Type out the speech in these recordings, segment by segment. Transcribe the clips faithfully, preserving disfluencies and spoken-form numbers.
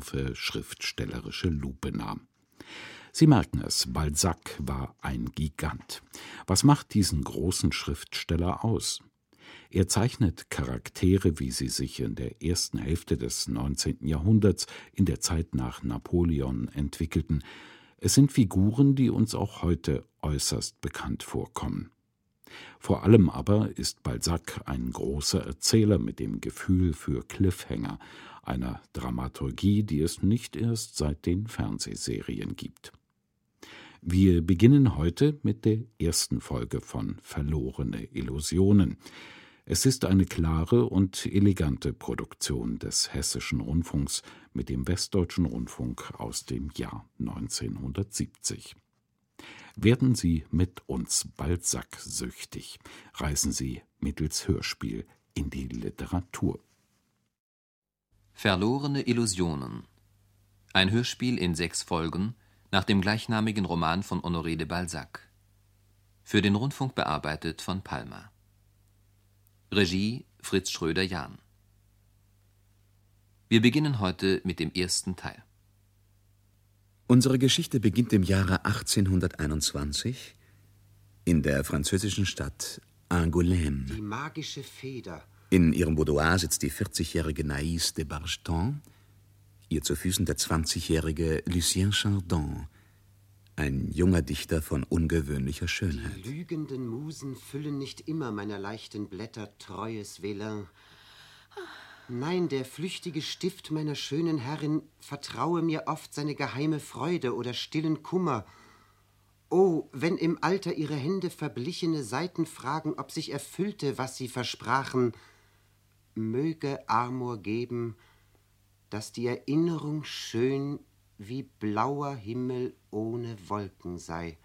scharfe schriftstellerische Lupe nahm. Sie merken es, Balzac war ein Gigant. Was macht diesen großen Schriftsteller aus? Er zeichnet Charaktere, wie sie sich in der ersten Hälfte des neunzehnten Jahrhunderts, in der Zeit nach Napoleon, entwickelten. Es sind Figuren, die uns auch heute äußerst bekannt vorkommen. Vor allem aber ist Balzac ein großer Erzähler mit dem Gefühl für Cliffhanger, einer Dramaturgie, die es nicht erst seit den Fernsehserien gibt. Wir beginnen heute mit der ersten Folge von Verlorene Illusionen. Es ist eine klare und elegante Produktion des Hessischen Rundfunks mit dem Westdeutschen Rundfunk aus dem Jahr neunzehnhundertsiebzig. Werden Sie mit uns Balzac-süchtig, reisen Sie mittels Hörspiel in die Literatur. Verlorene Illusionen. Ein Hörspiel in sechs Folgen nach dem gleichnamigen Roman von Honoré de Balzac. Für den Rundfunk bearbeitet von Palma. Regie Fritz Schröder-Jahn. Wir beginnen heute mit dem ersten Teil. Unsere Geschichte beginnt im Jahre achtzehnhunderteinundzwanzig in der französischen Stadt Angoulême. Die magische Feder. In ihrem Boudoir sitzt die vierzigjährige Naïs de Bargeton, ihr zu Füßen der zwanzigjährige Lucien Chardon, ein junger Dichter von ungewöhnlicher Schönheit. Die lügenden Musen füllen nicht immer meiner leichten Blätter treues Vélin. Nein, der flüchtige Stift meiner schönen Herrin vertraue mir oft seine geheime Freude oder stillen Kummer. Oh, wenn im Alter ihre Hände verblichene Seiten fragen, ob sich erfüllte, was sie versprachen, möge Amor geben, dass die Erinnerung schön wie blauer Himmel ohne Wolken sei.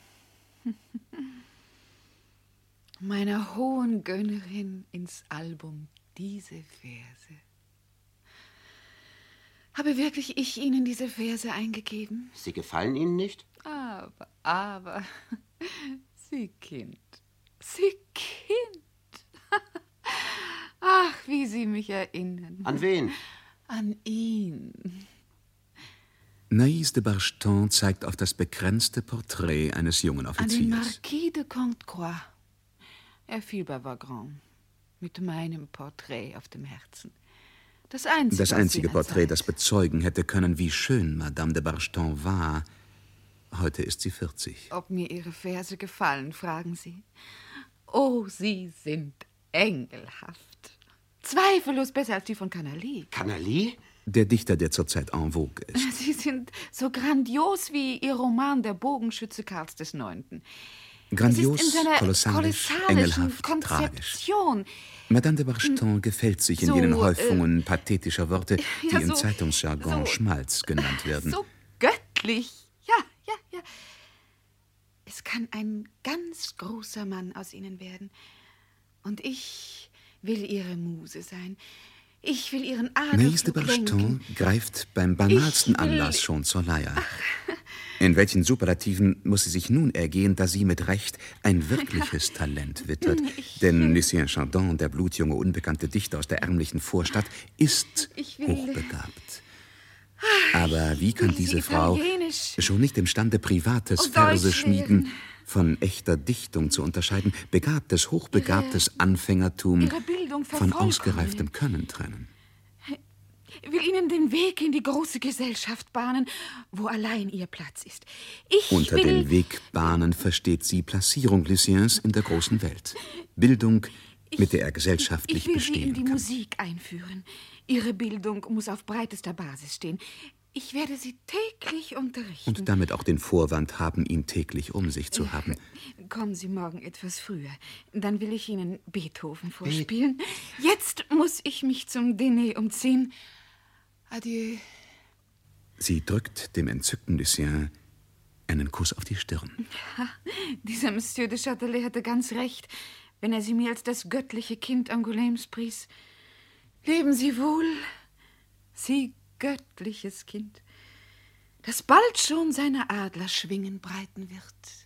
Meiner hohen Gönnerin ins Album diese Verse. Habe wirklich ich Ihnen diese Verse eingegeben? Sie gefallen Ihnen nicht? Aber, aber, Sie Kind, Sie Kind. Ach, wie Sie mich erinnern. An wen? An ihn. Naïs de Bargeton zeigt auf das bekränzte Porträt eines jungen Offiziers. An den Marquis de Contecroix. Er fiel bei Wagram mit meinem Porträt auf dem Herzen. Das einzige, das einzige Porträt, das bezeugen hätte können, wie schön Madame de Bargeton war. Heute ist sie vierzig. Ob mir ihre Verse gefallen, fragen Sie. Oh, sie sind engelhaft. Zweifellos besser als die von Canalis. Canalis? Der Dichter, der zurzeit en vogue ist. Sie sind so grandios wie Ihr Roman Der Bogenschütze Karls des Neunten. Grandios, es ist in seiner kolossalisch, kolossalischen engelhaft, Konzeption. tragisch. Madame de Bargeton gefällt sich in so, jenen Häufungen äh, pathetischer Worte, die ja, im so, Zeitungsjargon so, Schmalz genannt werden. So göttlich. Ja, ja, ja. Es kann ein ganz großer Mann aus Ihnen werden. Und ich will Ihre Muse sein. Ich will Ihren Naïs de Aderflug Bargeton lenken. greift beim banalsten Ich will- Anlass schon zur Leier. In welchen Superlativen muss sie sich nun ergehen, da sie mit Recht ein wirkliches Talent wittert? Denn Lucien Chardon, der blutjunge, unbekannte Dichter aus der ärmlichen Vorstadt, ist Ich will- hochbegabt. Aber wie kann will diese sie Frau italienisch schon nicht imstande, privates und Verse Deutsch schmieden lehren. von echter Dichtung zu unterscheiden, begabtes, hochbegabtes Anfängertum ihre Bildung von vervollkommnen. ausgereiftem Können trennen? will Ihnen den Weg in die große Gesellschaft bahnen, wo allein Ihr Platz ist. Ich Unter will... den Wegbahnen versteht sie Plassierung Luciens in der großen Welt. Bildung, mit der er gesellschaftlich ich will Sie in bestehen die kann. Musik einführen. Ihre Bildung muss auf breitester Basis stehen. Ich werde Sie täglich unterrichten. Und damit auch den Vorwand haben, ihn täglich um sich zu haben. Kommen Sie morgen etwas früher. Dann will ich Ihnen Beethoven vorspielen. Jetzt muss ich mich zum Diner umziehen. Adieu. Sie drückt dem entzückten Lucien einen Kuss auf die Stirn. Ha, dieser Monsieur de Châtelet hatte ganz recht, wenn er Sie mir als das göttliche Kind Angoulêmes pries. Leben Sie wohl, Sie göttliches Kind, das bald schon seine Adlerschwingen breiten wird.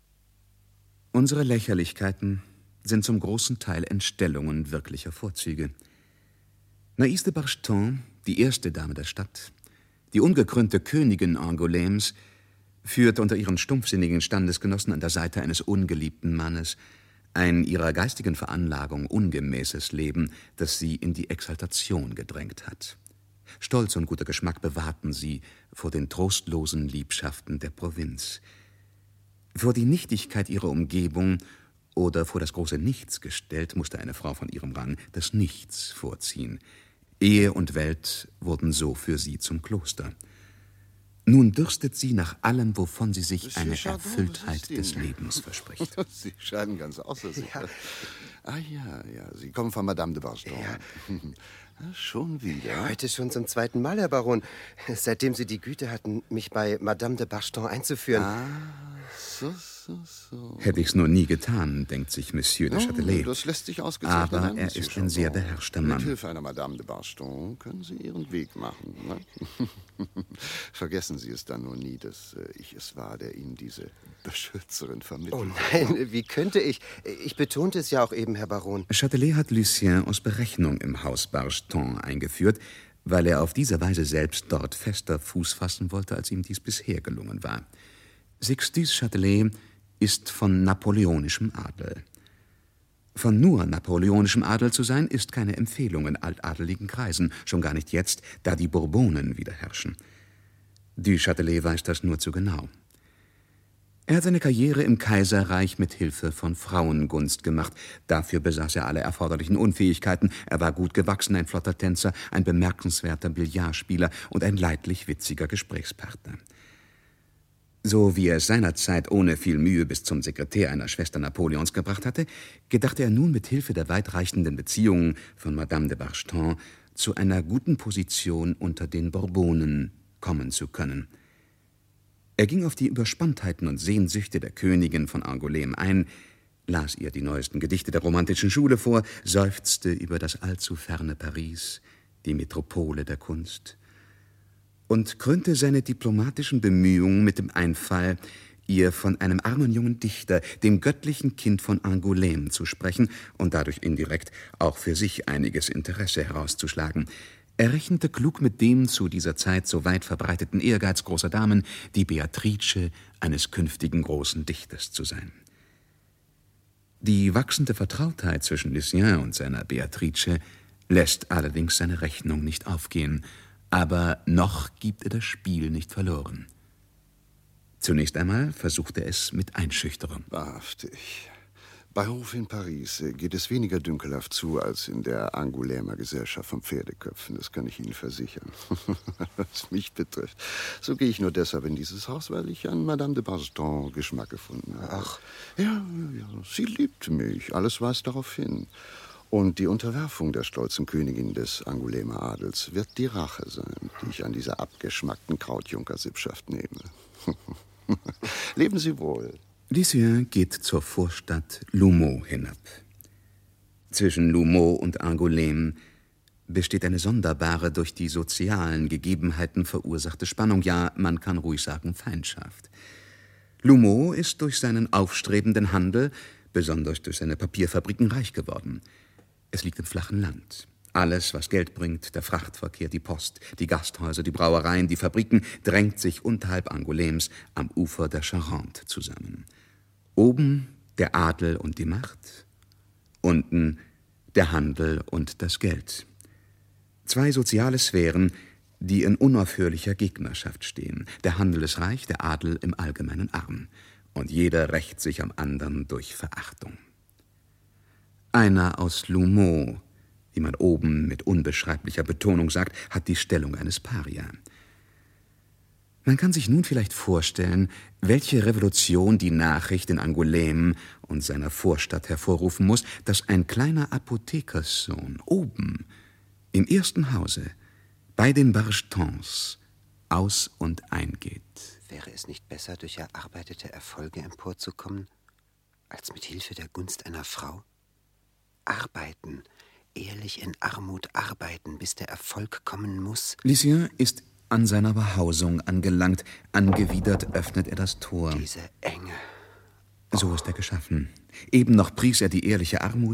Unsere Lächerlichkeiten sind zum großen Teil Entstellungen wirklicher Vorzüge. Naïs de Bargeton, die erste Dame der Stadt, Die ungekrönte Königin Angoulêmes führt unter ihren stumpfsinnigen Standesgenossen an der Seite eines ungeliebten Mannes ein ihrer geistigen Veranlagung ungemäßes Leben, das sie in die Exaltation gedrängt hat. Stolz und guter Geschmack bewahrten sie vor den trostlosen Liebschaften der Provinz. Vor die Nichtigkeit ihrer Umgebung oder vor das große Nichts gestellt, musste eine Frau von ihrem Rang das Nichts vorziehen. Ehe und Welt wurden so für sie zum Kloster. Nun dürstet sie nach allem, wovon sie sich eine Erfülltheit des Lebens verspricht. Sie scheinen ganz außer sich. Ja. Ah ja, ja, Sie kommen von Madame de Bargeton. Ja. Schon wieder? Ja, heute schon zum zweiten Mal, Herr Baron. Seitdem Sie die Güte hatten, mich bei Madame de Bargeton einzuführen. Ah, so, so, so. Hätte ich's nur nie getan, denkt sich Monsieur de Châtelet. Oh, das lässt sich ausgezeichnet Aber an, er Monsieur ist ein Chandon. sehr beherrschter Mann. Mit Hilfe einer Madame de Bargeton können Sie Ihren Weg machen. Ne? Vergessen Sie es dann nur nie, dass äh, ich es war, der Ihnen diese Beschützerin vermittelt. Oh nein, wie könnte ich? Ich betonte es ja auch eben, Herr Baron. Châtelet hat Lucien aus Berechnung im Haus Bargeton eingeführt, weil er auf diese Weise selbst dort fester Fuß fassen wollte, als ihm dies bisher gelungen war. Sixtus Châtelet ist von napoleonischem Adel. Von nur napoleonischem Adel zu sein, ist keine Empfehlung in altadeligen Kreisen, schon gar nicht jetzt, da die Bourbonen wieder herrschen. Du Châtelet weiß das nur zu genau. Er hat seine Karriere im Kaiserreich mit Hilfe von Frauengunst gemacht. Dafür besaß er alle erforderlichen Unfähigkeiten. Er war gut gewachsen, ein flotter Tänzer, ein bemerkenswerter Billardspieler und ein leidlich witziger Gesprächspartner. So wie er es seinerzeit ohne viel Mühe bis zum Sekretär einer Schwester Napoleons gebracht hatte, gedachte er nun mit Hilfe der weitreichenden Beziehungen von Madame de Bargeton zu einer guten Position unter den Bourbonen kommen zu können. Er ging auf die Überspanntheiten und Sehnsüchte der Königin von Angoulême ein, las ihr die neuesten Gedichte der romantischen Schule vor, seufzte über das allzu ferne Paris, die Metropole der Kunst, und krönte seine diplomatischen Bemühungen mit dem Einfall, ihr von einem armen jungen Dichter, dem göttlichen Kind von Angoulême, zu sprechen und dadurch indirekt auch für sich einiges Interesse herauszuschlagen. Er rechnete klug mit dem zu dieser Zeit so weit verbreiteten Ehrgeiz großer Damen, die Beatrice eines künftigen großen Dichters zu sein. Die wachsende Vertrautheit zwischen Lucien und seiner Beatrice lässt allerdings seine Rechnung nicht aufgehen, aber noch gibt er das Spiel nicht verloren. Zunächst einmal versucht er es mit Einschüchterung. Wahrhaftig. Bei Hof in Paris geht es weniger dünkelhaft zu als in der Angoulêmer Gesellschaft von Pferdeköpfen, das kann ich Ihnen versichern. Was mich betrifft, so gehe ich nur deshalb in dieses Haus, weil ich an Madame de Bargeton Geschmack gefunden habe. Ach. Ja, ja, sie liebte mich, alles weist darauf hin. Und die Unterwerfung der stolzen Königin des Angoulêmer Adels wird die Rache sein, die ich an dieser abgeschmackten Krautjunkersippschaft nehme. Leben Sie wohl. Lucien geht zur Vorstadt L'Houmeau hinab. Zwischen L'Houmeau und Angoulême besteht eine sonderbare, durch die sozialen Gegebenheiten verursachte Spannung, ja, man kann ruhig sagen Feindschaft. L'Houmeau ist durch seinen aufstrebenden Handel, besonders durch seine Papierfabriken, reich geworden. Es liegt im flachen Land. Alles, was Geld bringt, der Frachtverkehr, die Post, die Gasthäuser, die Brauereien, die Fabriken, drängt sich unterhalb Angoulêmes am Ufer der Charente zusammen. Oben der Adel und die Macht, unten der Handel und das Geld. Zwei soziale Sphären, die in unaufhörlicher Gegnerschaft stehen. Der Handel ist reich, der Adel im Allgemeinen arm. Und jeder rächt sich am anderen durch Verachtung. Einer aus L'Houmeau, wie man oben mit unbeschreiblicher Betonung sagt, hat die Stellung eines Paria. Man kann sich nun vielleicht vorstellen, welche Revolution die Nachricht in Angoulême und seiner Vorstadt hervorrufen muss, dass ein kleiner Apothekerssohn oben, im ersten Hause, bei den Bargetons, aus- und eingeht. Wäre es nicht besser, durch erarbeitete Erfolge emporzukommen, als mit Hilfe der Gunst einer Frau? Arbeiten, ehrlich in Armut arbeiten, bis der Erfolg kommen muss. Lucien ist an seiner Behausung angelangt. Angewidert öffnet er das Tor. Diese Enge. So ist er geschaffen. Eben noch pries er die ehrliche Armut,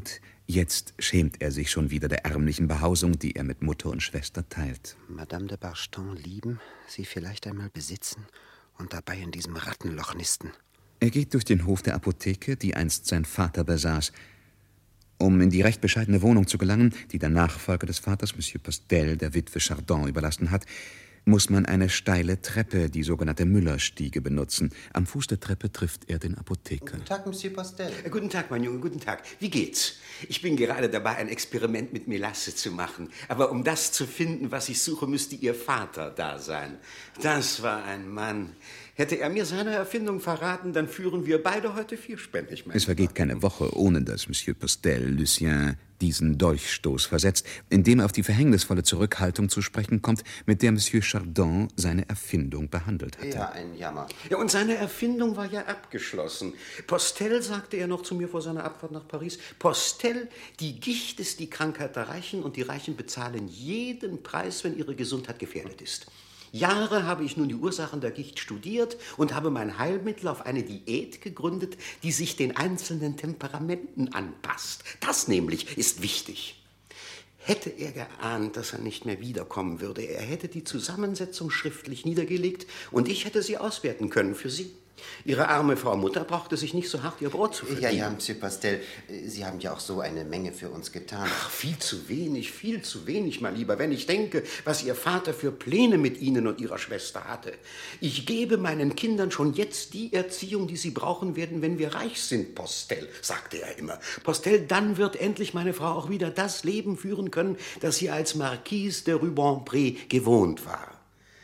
Jetzt schämt er sich schon wieder der ärmlichen Behausung, die er mit Mutter und Schwester teilt. Madame de Bargeton lieben, sie vielleicht einmal besitzen und dabei in diesem Rattenloch nisten. Er geht durch den Hof der Apotheke, die einst sein Vater besaß. Um in die recht bescheidene Wohnung zu gelangen, die der Nachfolger des Vaters, Monsieur Postel, der Witwe Chardon, überlassen hat, muss man eine steile Treppe, die sogenannte Müllerstiege, benutzen. Am Fuß der Treppe trifft er den Apotheker. Guten Tag, Monsieur Postel. Äh, Guten Tag, mein Junge, guten Tag. Wie geht's? Ich bin gerade dabei, ein Experiment mit Melasse zu machen. Aber um das zu finden, was ich suche, müsste Ihr Vater da sein. Das war ein Mann. Hätte er mir seine Erfindung verraten, dann führen wir beide heute vierspännig. Es vergeht keine Woche, ohne dass Monsieur Postel Lucien diesen Dolchstoß versetzt, indem er auf die verhängnisvolle Zurückhaltung zu sprechen kommt, mit der Monsieur Chardon seine Erfindung behandelt hatte. Ja, ein Jammer. Ja, und seine Erfindung war ja abgeschlossen. Postel, sagte er noch zu mir vor seiner Abfahrt nach Paris, Postel, die Gicht ist die Krankheit der Reichen und die Reichen bezahlen jeden Preis, wenn ihre Gesundheit gefährdet ist. Jahre habe ich nun die Ursachen der Gicht studiert und habe mein Heilmittel auf eine Diät gegründet, die sich den einzelnen Temperamenten anpasst. Das nämlich ist wichtig. Hätte er geahnt, dass er nicht mehr wiederkommen würde, er hätte die Zusammensetzung schriftlich niedergelegt und ich hätte sie auswerten können für Sie. Ihre arme Frau Mutter brauchte sich nicht so hart ihr Brot zu verdienen. Ja, ja, Monsieur Postel, Sie haben ja auch so eine Menge für uns getan. Ach, viel zu wenig, viel zu wenig, mein Lieber, wenn ich denke, was Ihr Vater für Pläne mit Ihnen und Ihrer Schwester hatte. Ich gebe meinen Kindern schon jetzt die Erziehung, die sie brauchen werden, wenn wir reich sind, Postel, sagte er immer. Postel, dann wird endlich meine Frau auch wieder das Leben führen können, das sie als Marquise de Rubempré gewohnt war.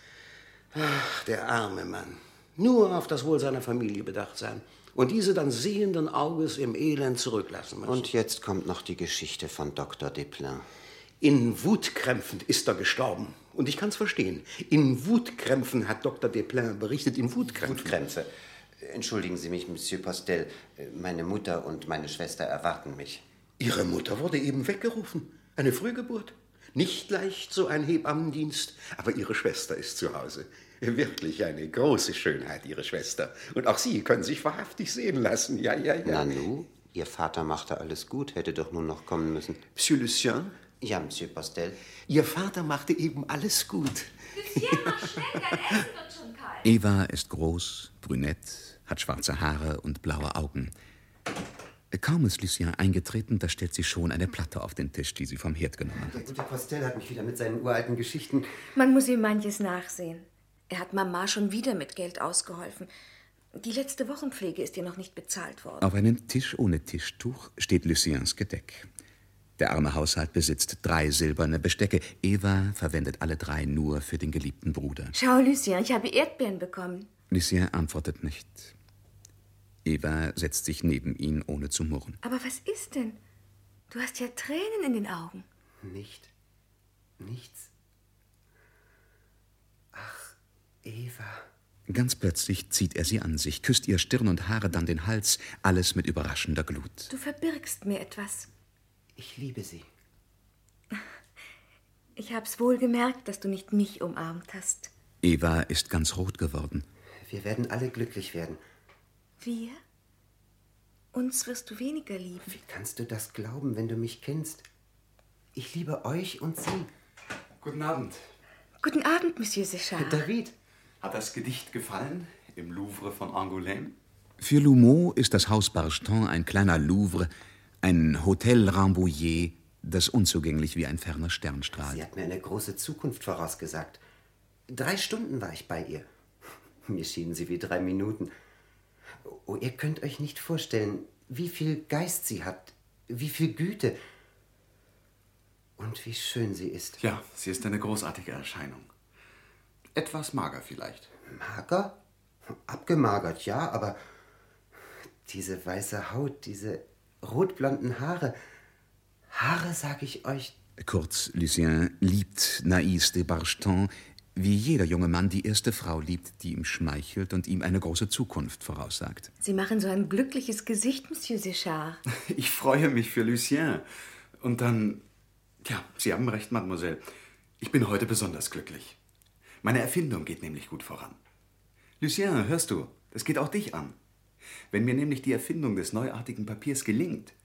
Ach, der arme Mann. Nur auf das Wohl seiner Familie bedacht sein und diese dann sehenden Auges im Elend zurücklassen müssen. Und jetzt kommt noch die Geschichte von Doktor Desplein. In Wutkrämpfen ist er gestorben. Und ich kann's verstehen. In Wutkrämpfen hat Doktor Desplein berichtet, in Wutkrämpfen. Wutkrämpfe. Entschuldigen Sie mich, Monsieur Postel. Meine Mutter und meine Schwester erwarten mich. Ihre Mutter wurde eben weggerufen. Eine Frühgeburt. Nicht leicht so ein Hebammendienst, aber Ihre Schwester ist zu Hause. Wirklich eine große Schönheit, Ihre Schwester. Und auch Sie können sich wahrhaftig sehen lassen. Ja, ja, ja. Nanu, Ihr Vater machte alles gut, hätte doch nun noch kommen müssen. Monsieur Lucien? Ja, Monsieur Postel. Ihr Vater machte eben alles gut. Lucien, mach schnell, dein Essen wird schon kalt. Eva ist groß, brünett, hat schwarze Haare und blaue Augen. Kaum ist Lucien eingetreten, da stellt sie schon eine Platte auf den Tisch, die sie vom Herd genommen hat. Der gute Postel hat mich wieder mit seinen uralten Geschichten... Man muss ihm manches nachsehen. Er hat Mama schon wieder mit Geld ausgeholfen. Die letzte Wochenpflege ist ihr noch nicht bezahlt worden. Auf einem Tisch ohne Tischtuch steht Luciens Gedeck. Der arme Haushalt besitzt drei silberne Bestecke. Eva verwendet alle drei nur für den geliebten Bruder. Schau, Lucien, ich habe Erdbeeren bekommen. Lucien antwortet nicht. Eva setzt sich neben ihn, ohne zu murren. Aber was ist denn? Du hast ja Tränen in den Augen. Nicht. Nichts. Ach, Eva. Ganz plötzlich zieht er sie an sich, küsst ihr Stirn und Haare, dann den Hals, alles mit überraschender Glut. Du verbirgst mir etwas. Ich liebe sie. Ich hab's wohl gemerkt, dass du nicht mich umarmt hast. Eva ist ganz rot geworden. Wir werden alle glücklich werden. Wir? Uns wirst du weniger lieben. Wie kannst du das glauben, wenn du mich kennst? Ich liebe euch und sie. Guten Abend. Guten Abend, Monsieur Séchard. David. Hat das Gedicht gefallen im Louvre von Angoulême? Für Lumeau ist das Haus Bargeton ein kleiner Louvre, ein Hotel Rambouillet, das unzugänglich wie ein ferner Stern strahlt. Sie hat mir eine große Zukunft vorausgesagt. Drei Stunden war ich bei ihr. Mir schienen sie wie drei Minuten. Oh, ihr könnt euch nicht vorstellen, wie viel Geist sie hat, wie viel Güte und wie schön sie ist. Ja, sie ist eine großartige Erscheinung. Etwas mager vielleicht. Mager? Abgemagert, ja, aber diese weiße Haut, diese rotblonden Haare. Haare, sag ich euch. Kurz, Lucien liebt Naïs de Bargeton, wie jeder junge Mann die erste Frau liebt, die ihm schmeichelt und ihm eine große Zukunft voraussagt. Sie machen so ein glückliches Gesicht, Monsieur Séchard. Ich freue mich für Lucien. Und dann, ja, Sie haben recht, Mademoiselle. Ich bin heute besonders glücklich. Meine Erfindung geht nämlich gut voran. Lucien, hörst du, das geht auch dich an. Wenn mir nämlich die Erfindung des neuartigen Papiers gelingt,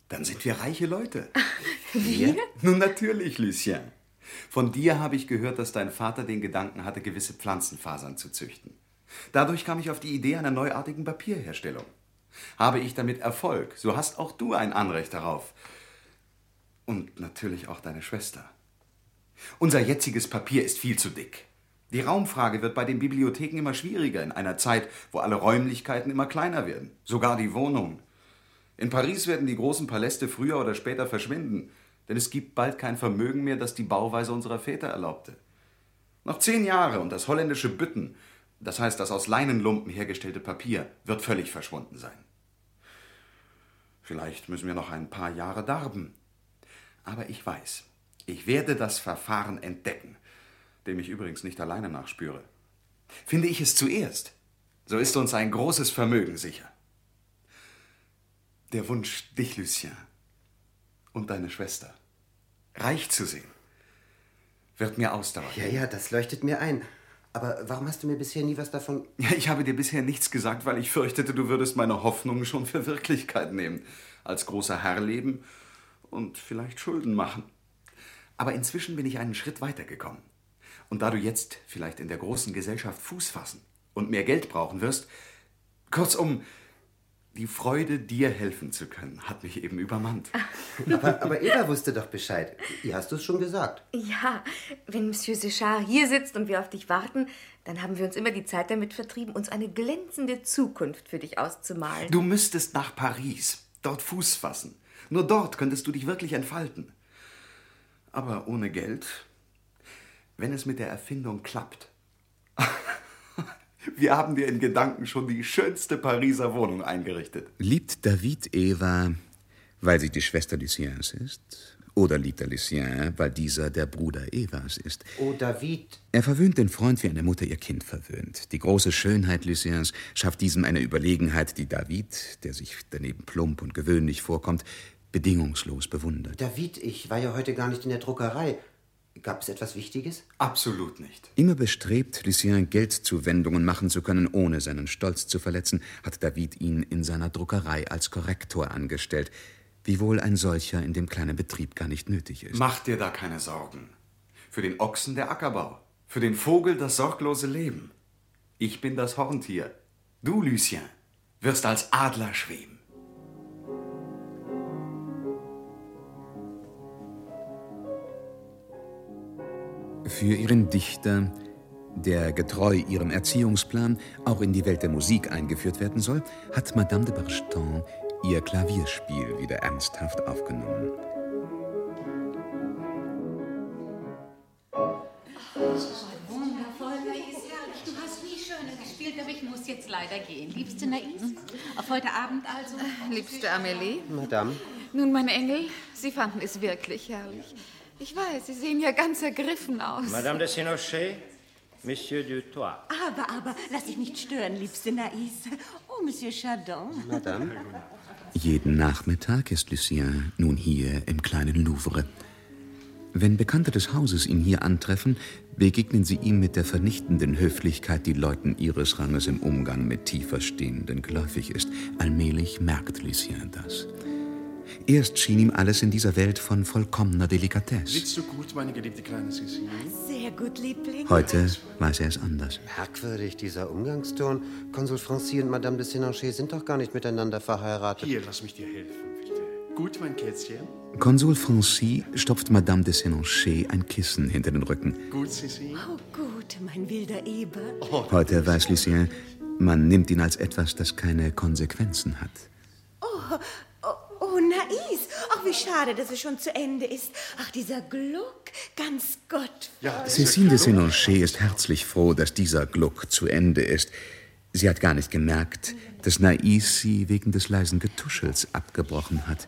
Dann sind wir reiche Leute. Wir? Nun natürlich, Lucien. Von dir habe ich gehört, dass dein Vater den Gedanken hatte, gewisse Pflanzenfasern zu züchten. Dadurch kam ich auf die Idee einer neuartigen Papierherstellung. Habe ich damit Erfolg, so hast auch du ein Anrecht darauf. Und natürlich auch deine Schwester. Unser jetziges Papier ist viel zu dick. Die Raumfrage wird bei den Bibliotheken immer schwieriger in einer Zeit, wo alle Räumlichkeiten immer kleiner werden, sogar die Wohnungen. In Paris werden die großen Paläste früher oder später verschwinden, denn es gibt bald kein Vermögen mehr, das die Bauweise unserer Väter erlaubte. Noch zehn Jahre und das holländische Bütten, das heißt das aus Leinenlumpen hergestellte Papier, wird völlig verschwunden sein. Vielleicht müssen wir noch ein paar Jahre darben. Aber ich weiß, ich werde das Verfahren entdecken, dem ich übrigens nicht alleine nachspüre. Finde ich es zuerst, so ist uns ein großes Vermögen sicher. Der Wunsch, dich, Lucien, und deine Schwester reich zu sehen, wird mir ausdauern. Ja, ja, das leuchtet mir ein. Aber warum hast du mir bisher nie was davon... Ja, ich habe dir bisher nichts gesagt, weil ich fürchtete, du würdest meine Hoffnungen schon für Wirklichkeit nehmen. Als großer Herr leben und vielleicht Schulden machen. Aber inzwischen bin ich einen Schritt weitergekommen. Und da du jetzt vielleicht in der großen Gesellschaft Fuß fassen und mehr Geld brauchen wirst, kurzum, die Freude, dir helfen zu können, hat mich eben übermannt. Aber, aber Eva wusste doch Bescheid. Ihr hast es schon gesagt. Ja, wenn Monsieur Séchard hier sitzt und wir auf dich warten, dann haben wir uns immer die Zeit damit vertrieben, uns eine glänzende Zukunft für dich auszumalen. Du müsstest nach Paris, dort Fuß fassen. Nur dort könntest du dich wirklich entfalten. Aber ohne Geld, wenn es mit der Erfindung klappt. Wir haben dir in Gedanken schon die schönste Pariser Wohnung eingerichtet. Liebt David Eva, weil sie die Schwester Luciens ist? Oder liebt er Lucien, weil dieser der Bruder Evas ist? Oh, David. Er verwöhnt den Freund, wie eine Mutter ihr Kind verwöhnt. Die große Schönheit Luciens schafft diesem eine Überlegenheit, die David, der sich daneben plump und gewöhnlich vorkommt, bedingungslos bewundert. David, ich war ja heute gar nicht in der Druckerei. Gab es etwas Wichtiges? Absolut nicht. Immer bestrebt, Lucien Geldzuwendungen machen zu können, ohne seinen Stolz zu verletzen, hat David ihn in seiner Druckerei als Korrektor angestellt, wiewohl ein solcher in dem kleinen Betrieb gar nicht nötig ist. Mach dir da keine Sorgen. Für den Ochsen der Ackerbau, für den Vogel das sorglose Leben. Ich bin das Horntier. Du, Lucien, wirst als Adler schweben. Für ihren Dichter, der getreu ihrem Erziehungsplan auch in die Welt der Musik eingeführt werden soll, hat Madame de Bargeton ihr Klavierspiel wieder ernsthaft aufgenommen. Wundervoll, Nais, herrlich. Du hast nie schöner gespielt, aber ich muss jetzt leider gehen. Liebste Nais, auf heute Abend also... Liebste Amélie? Madame? Nun, meine Engel, Sie fanden es wirklich herrlich. Ich weiß, Sie sehen ja ganz ergriffen aus. Madame de Sénochet, Monsieur du Toit. Aber, aber, lass dich nicht stören, liebste Nais. Oh, Monsieur Chardon. Madame? Jeden Nachmittag ist Lucien nun hier im kleinen Louvre. Wenn Bekannte des Hauses ihn hier antreffen, begegnen sie ihm mit der vernichtenden Höflichkeit, die Leuten ihres Ranges im Umgang mit Tieferstehenden geläufig ist. Allmählich merkt Lucien das. Erst schien ihm alles in dieser Welt von vollkommener Delikatesse. Sitzt du gut, meine geliebte kleine Sissi? Sehr gut, Liebling. Heute weiß er es anders. Merkwürdig, dieser Umgangston. Konsul Francy und Madame de Sénochet sind doch gar nicht miteinander verheiratet. Hier, lass mich dir helfen, bitte. Gut, mein Kätzchen? Konsul Francy stopft Madame de Sénochet ein Kissen hinter den Rücken. Gut, Sissi? Oh, gut, mein wilder Eber. Oh. Heute weiß Lucien, man nimmt ihn als etwas, das keine Konsequenzen hat. Oh, oh, oh, Nais. Ach, wie schade, dass es schon zu Ende ist. Ach, dieser Gluck, ganz Gott. Ja, Cécile de Sénochet ist herzlich froh, dass dieser Gluck zu Ende ist. Sie hat gar nicht gemerkt, dass Nais sie wegen des leisen Getuschels abgebrochen hat.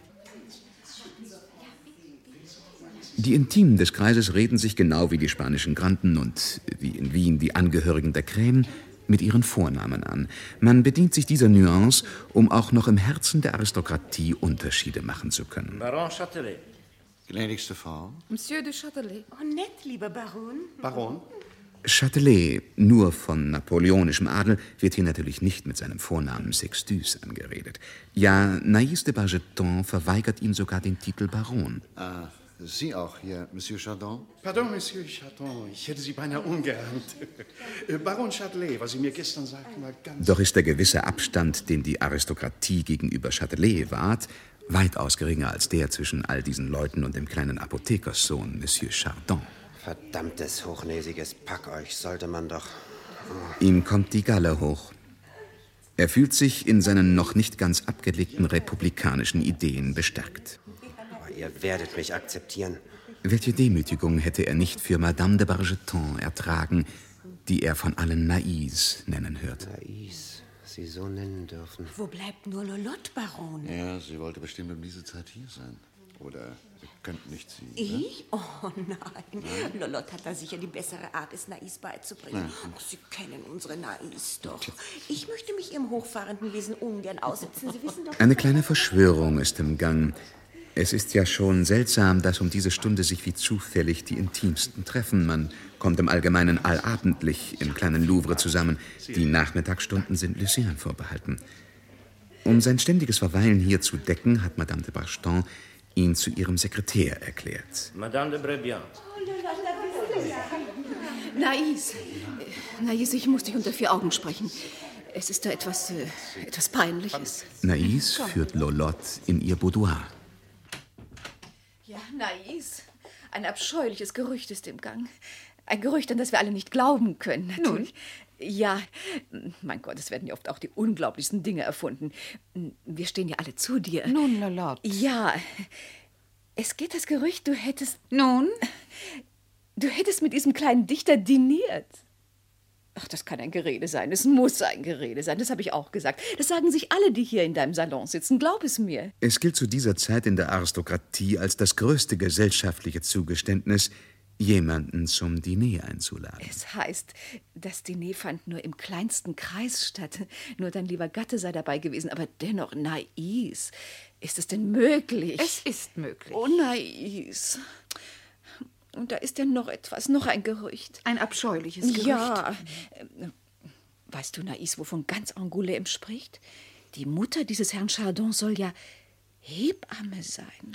Die Intimen des Kreises reden sich genau wie die spanischen Granden und wie in Wien die Angehörigen der Krähen mit ihren Vornamen an. Man bedient sich dieser Nuance, um auch noch im Herzen der Aristokratie Unterschiede machen zu können. Baron Châtelet. Gnädigste Frau. Monsieur de Châtelet. Oh, nett, lieber Baron. Baron, Châtelet, nur von napoleonischem Adel, wird hier natürlich nicht mit seinem Vornamen Sextus angeredet. Ja, Naïs de Bargeton verweigert ihm sogar den Titel Baron. Ah, Sie auch hier, Monsieur Chardon? Pardon, Monsieur Chardon, ich hätte Sie beinahe umgerannt. Baron Châtelet, was Sie mir gestern sagten, war ganz... Doch ist der gewisse Abstand, den die Aristokratie gegenüber Châtelet wahrt, weitaus geringer als der zwischen all diesen Leuten und dem kleinen Apothekerssohn, Monsieur Chardon. Verdammtes, hochnäsiges Pack, euch sollte man doch... Oh. Ihm kommt die Galle hoch. Er fühlt sich in seinen noch nicht ganz abgelegten republikanischen Ideen bestärkt. Aber ihr werdet mich akzeptieren. Welche Demütigung hätte er nicht für Madame de Bargeton ertragen, die er von allen Naïs nennen hört. Naïs, Sie so nennen dürfen. Wo bleibt nur Lolotte, Baron? Ja, sie wollte bestimmt um diese Zeit hier sein. Oder könnt nicht Sie. Ich? Ne? Oh nein. nein. Lolotte hat da sicher die bessere Art, es Naïs beizubringen. Ja. Oh, Sie kennen unsere Naïs doch. Ich möchte mich Ihrem hochfahrenden Wesen ungern aussetzen. Sie wissen doch... Eine kleine Verschwörung ist im Gang. Es ist ja schon seltsam, dass um diese Stunde sich wie zufällig die Intimsten treffen. Man kommt im Allgemeinen allabendlich im kleinen Louvre zusammen. Die Nachmittagsstunden sind Lucien vorbehalten. Um sein ständiges Verweilen hier zu decken, hat Madame de Bargeton ihn zu ihrem Sekretär erklärt. Madame de Brébian. Naïs, Naïs, ich muss dich unter vier Augen sprechen. Es ist da etwas, äh, etwas Peinliches. Naïs führt Lolotte in ihr Boudoir. Ja, Naïs, ein abscheuliches Gerücht ist im Gang. Ein Gerücht, an das wir alle nicht glauben können, natürlich. Nun? Ja, mein Gott, es werden ja oft auch die unglaublichsten Dinge erfunden. Wir stehen ja alle zu dir. Nun, Lolotte. Ja, es geht das Gerücht, du hättest... Nun? Du hättest mit diesem kleinen Dichter diniert. Ach, das kann ein Gerede sein. Es muss ein Gerede sein. Das habe ich auch gesagt. Das sagen sich alle, die hier in deinem Salon sitzen. Glaub es mir. Es gilt zu dieser Zeit in der Aristokratie als das größte gesellschaftliche Zugeständnis, jemanden zum Diner einzuladen. Es heißt, das Diner fand nur im kleinsten Kreis statt. Nur dein lieber Gatte sei dabei gewesen. Aber dennoch, Naïs, ist es denn möglich? Es ist möglich. Oh, Naïs. Und da ist ja noch etwas, noch ein Gerücht. Ein abscheuliches Gerücht. Ja. Weißt du, Naïs, wovon ganz Angoulême spricht? Die Mutter dieses Herrn Chardon soll ja Hebamme sein.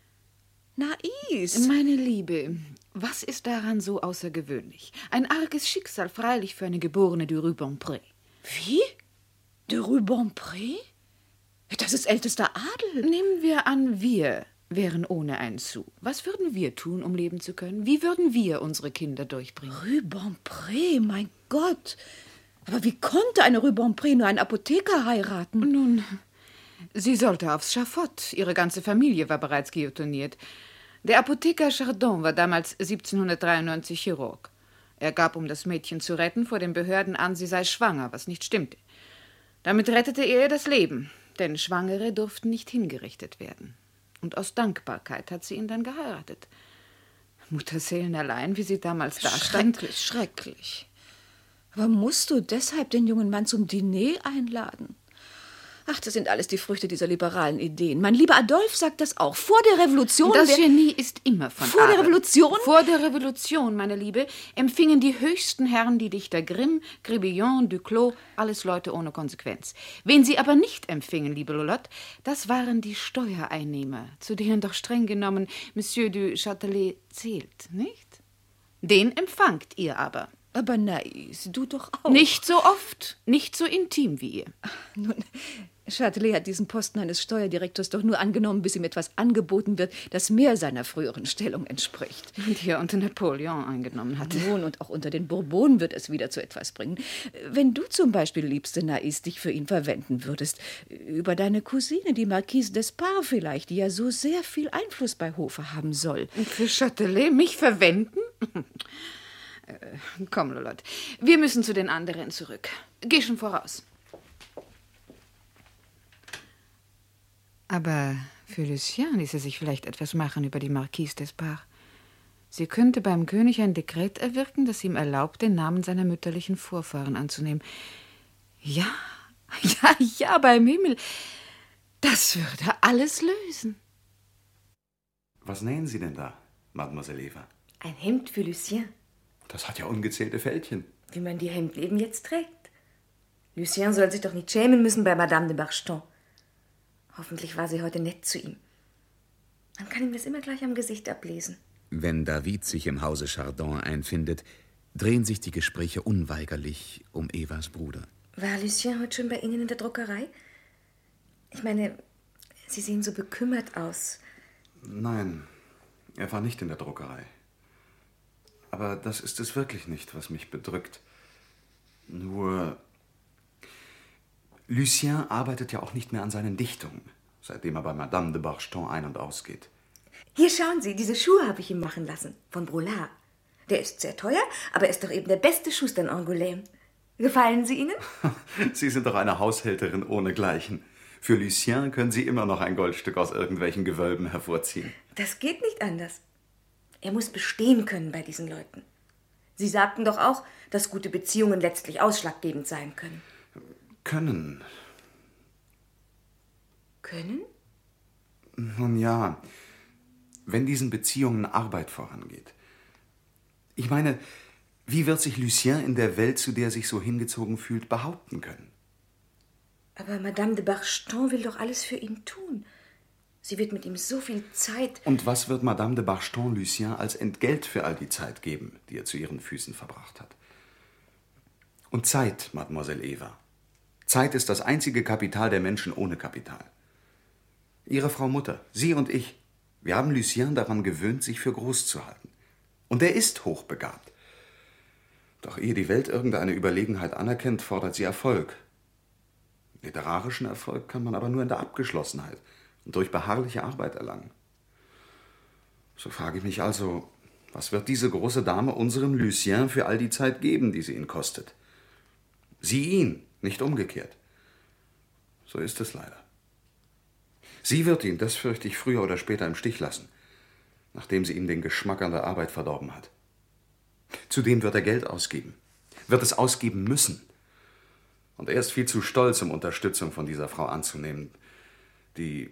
Naïs. Meine Liebe, was ist daran so außergewöhnlich? Ein arges Schicksal, freilich, für eine geborene de Rubempré. Wie? De Rubempré? Das ist ältester Adel. Nehmen wir an, wir wären ohne ein Sou. Was würden wir tun, um leben zu können? Wie würden wir unsere Kinder durchbringen? Rubempré, mein Gott. Aber wie konnte eine Rubempré nur einen Apotheker heiraten? Nun, sie sollte aufs Schafott. Ihre ganze Familie war bereits guillotiniert. Der Apotheker Chardon war damals siebzehnhundertdreiundneunzig Chirurg. Er gab, um das Mädchen zu retten, vor den Behörden an, sie sei schwanger, was nicht stimmte. Damit rettete er ihr das Leben, denn Schwangere durften nicht hingerichtet werden. Und aus Dankbarkeit hat sie ihn dann geheiratet. Mutterseelen allein, wie sie damals dastand. Schrecklich, schrecklich. Aber musst du deshalb den jungen Mann zum Diner einladen? Ach, das sind alles die Früchte dieser liberalen Ideen. Mein lieber Adolphe sagt das auch. Vor der Revolution... Das Genie ist immer von Vor Adel. der Revolution? Vor der Revolution, meine Liebe, empfingen die höchsten Herren, die Dichter Grimm, Crébillon, Duclos, alles Leute ohne Konsequenz. Wen sie aber nicht empfingen, liebe Lolotte, das waren die Steuereinnehmer, zu denen doch streng genommen Monsieur du Châtelet zählt, nicht? Den empfangt ihr aber. Aber Naïs, du doch auch. Nicht so oft, nicht so intim wie ihr. Nun, Châtelet hat diesen Posten eines Steuerdirektors doch nur angenommen, bis ihm etwas angeboten wird, das mehr seiner früheren Stellung entspricht. Die er unter Napoleon eingenommen hatte. Nun, und auch unter den Bourbonen wird es wieder zu etwas bringen. Wenn du zum Beispiel, liebste Naïs, dich für ihn verwenden würdest, über deine Cousine, die Marquise d'Espard vielleicht, die ja so sehr viel Einfluss bei Hofe haben soll. Für Châtelet mich verwenden? Komm, Lolotte, wir müssen zu den anderen zurück. Geh schon voraus. Aber für Lucien ließe sich vielleicht etwas machen über die Marquise d'Espard. Sie könnte beim König ein Dekret erwirken, das ihm erlaubt, den Namen seiner mütterlichen Vorfahren anzunehmen. Ja, ja, ja, beim Himmel. Das würde alles lösen. Was nähen Sie denn da, Mademoiselle Eva? Ein Hemd für Lucien. Das hat ja ungezählte Fältchen. Wie man die Hemdleben jetzt trägt. Lucien soll sich doch nicht schämen müssen bei Madame de Barcheton. Hoffentlich war sie heute nett zu ihm. Man kann ihm das immer gleich am Gesicht ablesen. Wenn David sich im Hause Chardon einfindet, drehen sich die Gespräche unweigerlich um Evas Bruder. War Lucien heute schon bei Ihnen in der Druckerei? Ich meine, Sie sehen so bekümmert aus. Nein, er war nicht in der Druckerei. Aber das ist es wirklich nicht, was mich bedrückt. Nur, Lucien arbeitet ja auch nicht mehr an seinen Dichtungen, seitdem er bei Madame de Barcheton ein- und ausgeht. Hier schauen Sie, diese Schuhe habe ich ihm machen lassen, von Brulard. Der ist sehr teuer, aber er ist doch eben der beste Schuster in Angoulême. Gefallen sie Ihnen? Sie sind doch eine Haushälterin ohnegleichen. Für Lucien können Sie immer noch ein Goldstück aus irgendwelchen Gewölben hervorziehen. Das geht nicht anders. Er muss bestehen können bei diesen Leuten. Sie sagten doch auch, dass gute Beziehungen letztlich ausschlaggebend sein können. Können. Können? Nun ja, wenn diesen Beziehungen Arbeit vorangeht. Ich meine, wie wird sich Lucien in der Welt, zu der er sich so hingezogen fühlt, behaupten können? Aber Madame de Barcheton will doch alles für ihn tun. Sie wird mit ihm so viel Zeit... Und was wird Madame de Barcheton Lucien als Entgelt für all die Zeit geben, die er zu ihren Füßen verbracht hat? Und Zeit, Mademoiselle Eva. Zeit ist das einzige Kapital der Menschen ohne Kapital. Ihre Frau Mutter, Sie und ich, wir haben Lucien daran gewöhnt, sich für groß zu halten. Und er ist hochbegabt. Doch ehe die Welt irgendeine Überlegenheit anerkennt, fordert sie Erfolg. Literarischen Erfolg kann man aber nur in der Abgeschlossenheit und durch beharrliche Arbeit erlangen. So frage ich mich also, was wird diese große Dame unserem Lucien für all die Zeit geben, die sie ihn kostet? Sie ihn, nicht umgekehrt. So ist es leider. Sie wird ihn, das fürchte ich, früher oder später im Stich lassen, nachdem sie ihm den Geschmack an der Arbeit verdorben hat. Zudem wird er Geld ausgeben, wird es ausgeben müssen. Und er ist viel zu stolz, um Unterstützung von dieser Frau anzunehmen, die,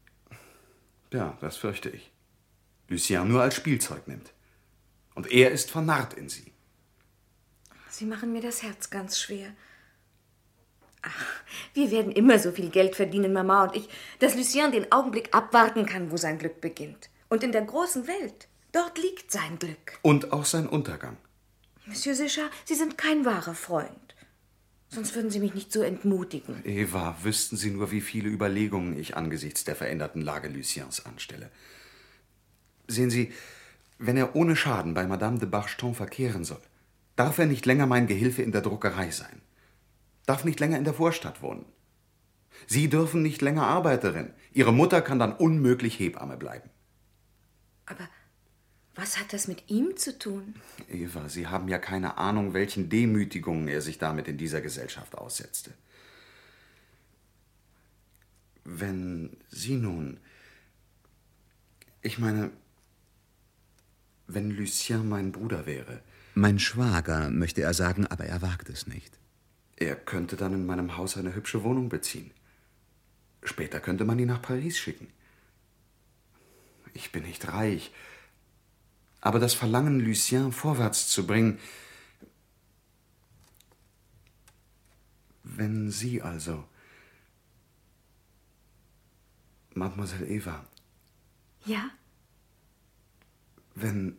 ja, das fürchte ich, Lucien nur als Spielzeug nimmt. Und er ist vernarrt in sie. Sie machen mir das Herz ganz schwer. Ach, wir werden immer so viel Geld verdienen, Mama und ich, dass Lucien den Augenblick abwarten kann, wo sein Glück beginnt. Und in der großen Welt, dort liegt sein Glück. Und auch sein Untergang. Monsieur Séchard, Sie sind kein wahrer Freund. Sonst würden Sie mich nicht so entmutigen. Eva, wüssten Sie nur, wie viele Überlegungen ich angesichts der veränderten Lage Luciens anstelle. Sehen Sie, wenn er ohne Schaden bei Madame de Barcheton verkehren soll, darf er nicht länger mein Gehilfe in der Druckerei sein. Darf nicht länger in der Vorstadt wohnen. Sie dürfen nicht länger Arbeiterin. Ihre Mutter kann dann unmöglich Hebamme bleiben. Aber was hat das mit ihm zu tun? Eva, Sie haben ja keine Ahnung, welchen Demütigungen er sich damit in dieser Gesellschaft aussetzte. Wenn Sie nun... Ich meine, wenn Lucien mein Bruder wäre... Mein Schwager, möchte er sagen, aber er wagt es nicht. Er könnte dann in meinem Haus eine hübsche Wohnung beziehen. Später könnte man ihn nach Paris schicken. Ich bin nicht reich... Aber das Verlangen, Lucien vorwärts zu bringen... Wenn Sie also... Mademoiselle Eva... Ja? Wenn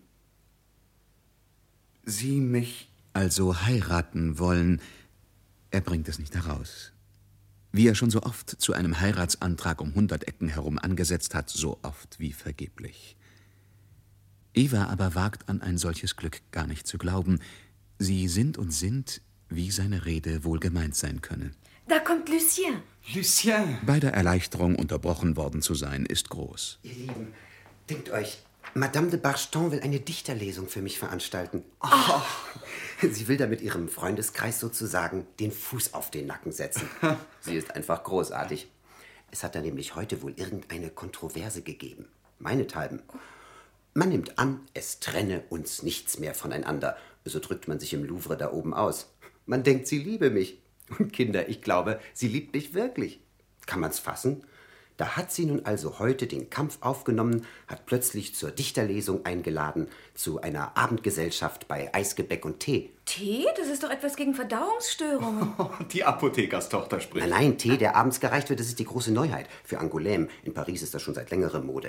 Sie mich... Also heiraten wollen, er bringt es nicht heraus. Wie er schon so oft zu einem Heiratsantrag um hundert Ecken herum angesetzt hat, so oft wie vergeblich. Eva aber wagt an ein solches Glück gar nicht zu glauben. Sie sind und sind, wie seine Rede wohl gemeint sein könne. Da kommt Lucien. Lucien! Bei der Erleichterung, unterbrochen worden zu sein, ist groß. Ihr Lieben, denkt euch, Madame de Barcheton will eine Dichterlesung für mich veranstalten. Oh. Sie will da mit ihrem Freundeskreis sozusagen den Fuß auf den Nacken setzen. Sie ist einfach großartig. Es hat da nämlich heute wohl irgendeine Kontroverse gegeben. Meinethalben. Man nimmt an, es trenne uns nichts mehr voneinander. So drückt man sich im Louvre da oben aus. Man denkt, sie liebe mich. Und Kinder, ich glaube, sie liebt mich wirklich. Kann man's fassen? Da hat sie nun also heute den Kampf aufgenommen, hat plötzlich zur Dichterlesung eingeladen, zu einer Abendgesellschaft bei Eisgebäck und Tee. Tee? Das ist doch etwas gegen Verdauungsstörungen. Die Apothekerstochter spricht. Nein, nein, Tee, der abends gereicht wird, das ist die große Neuheit. Für Angoulême. In Paris ist das schon seit längerem Mode.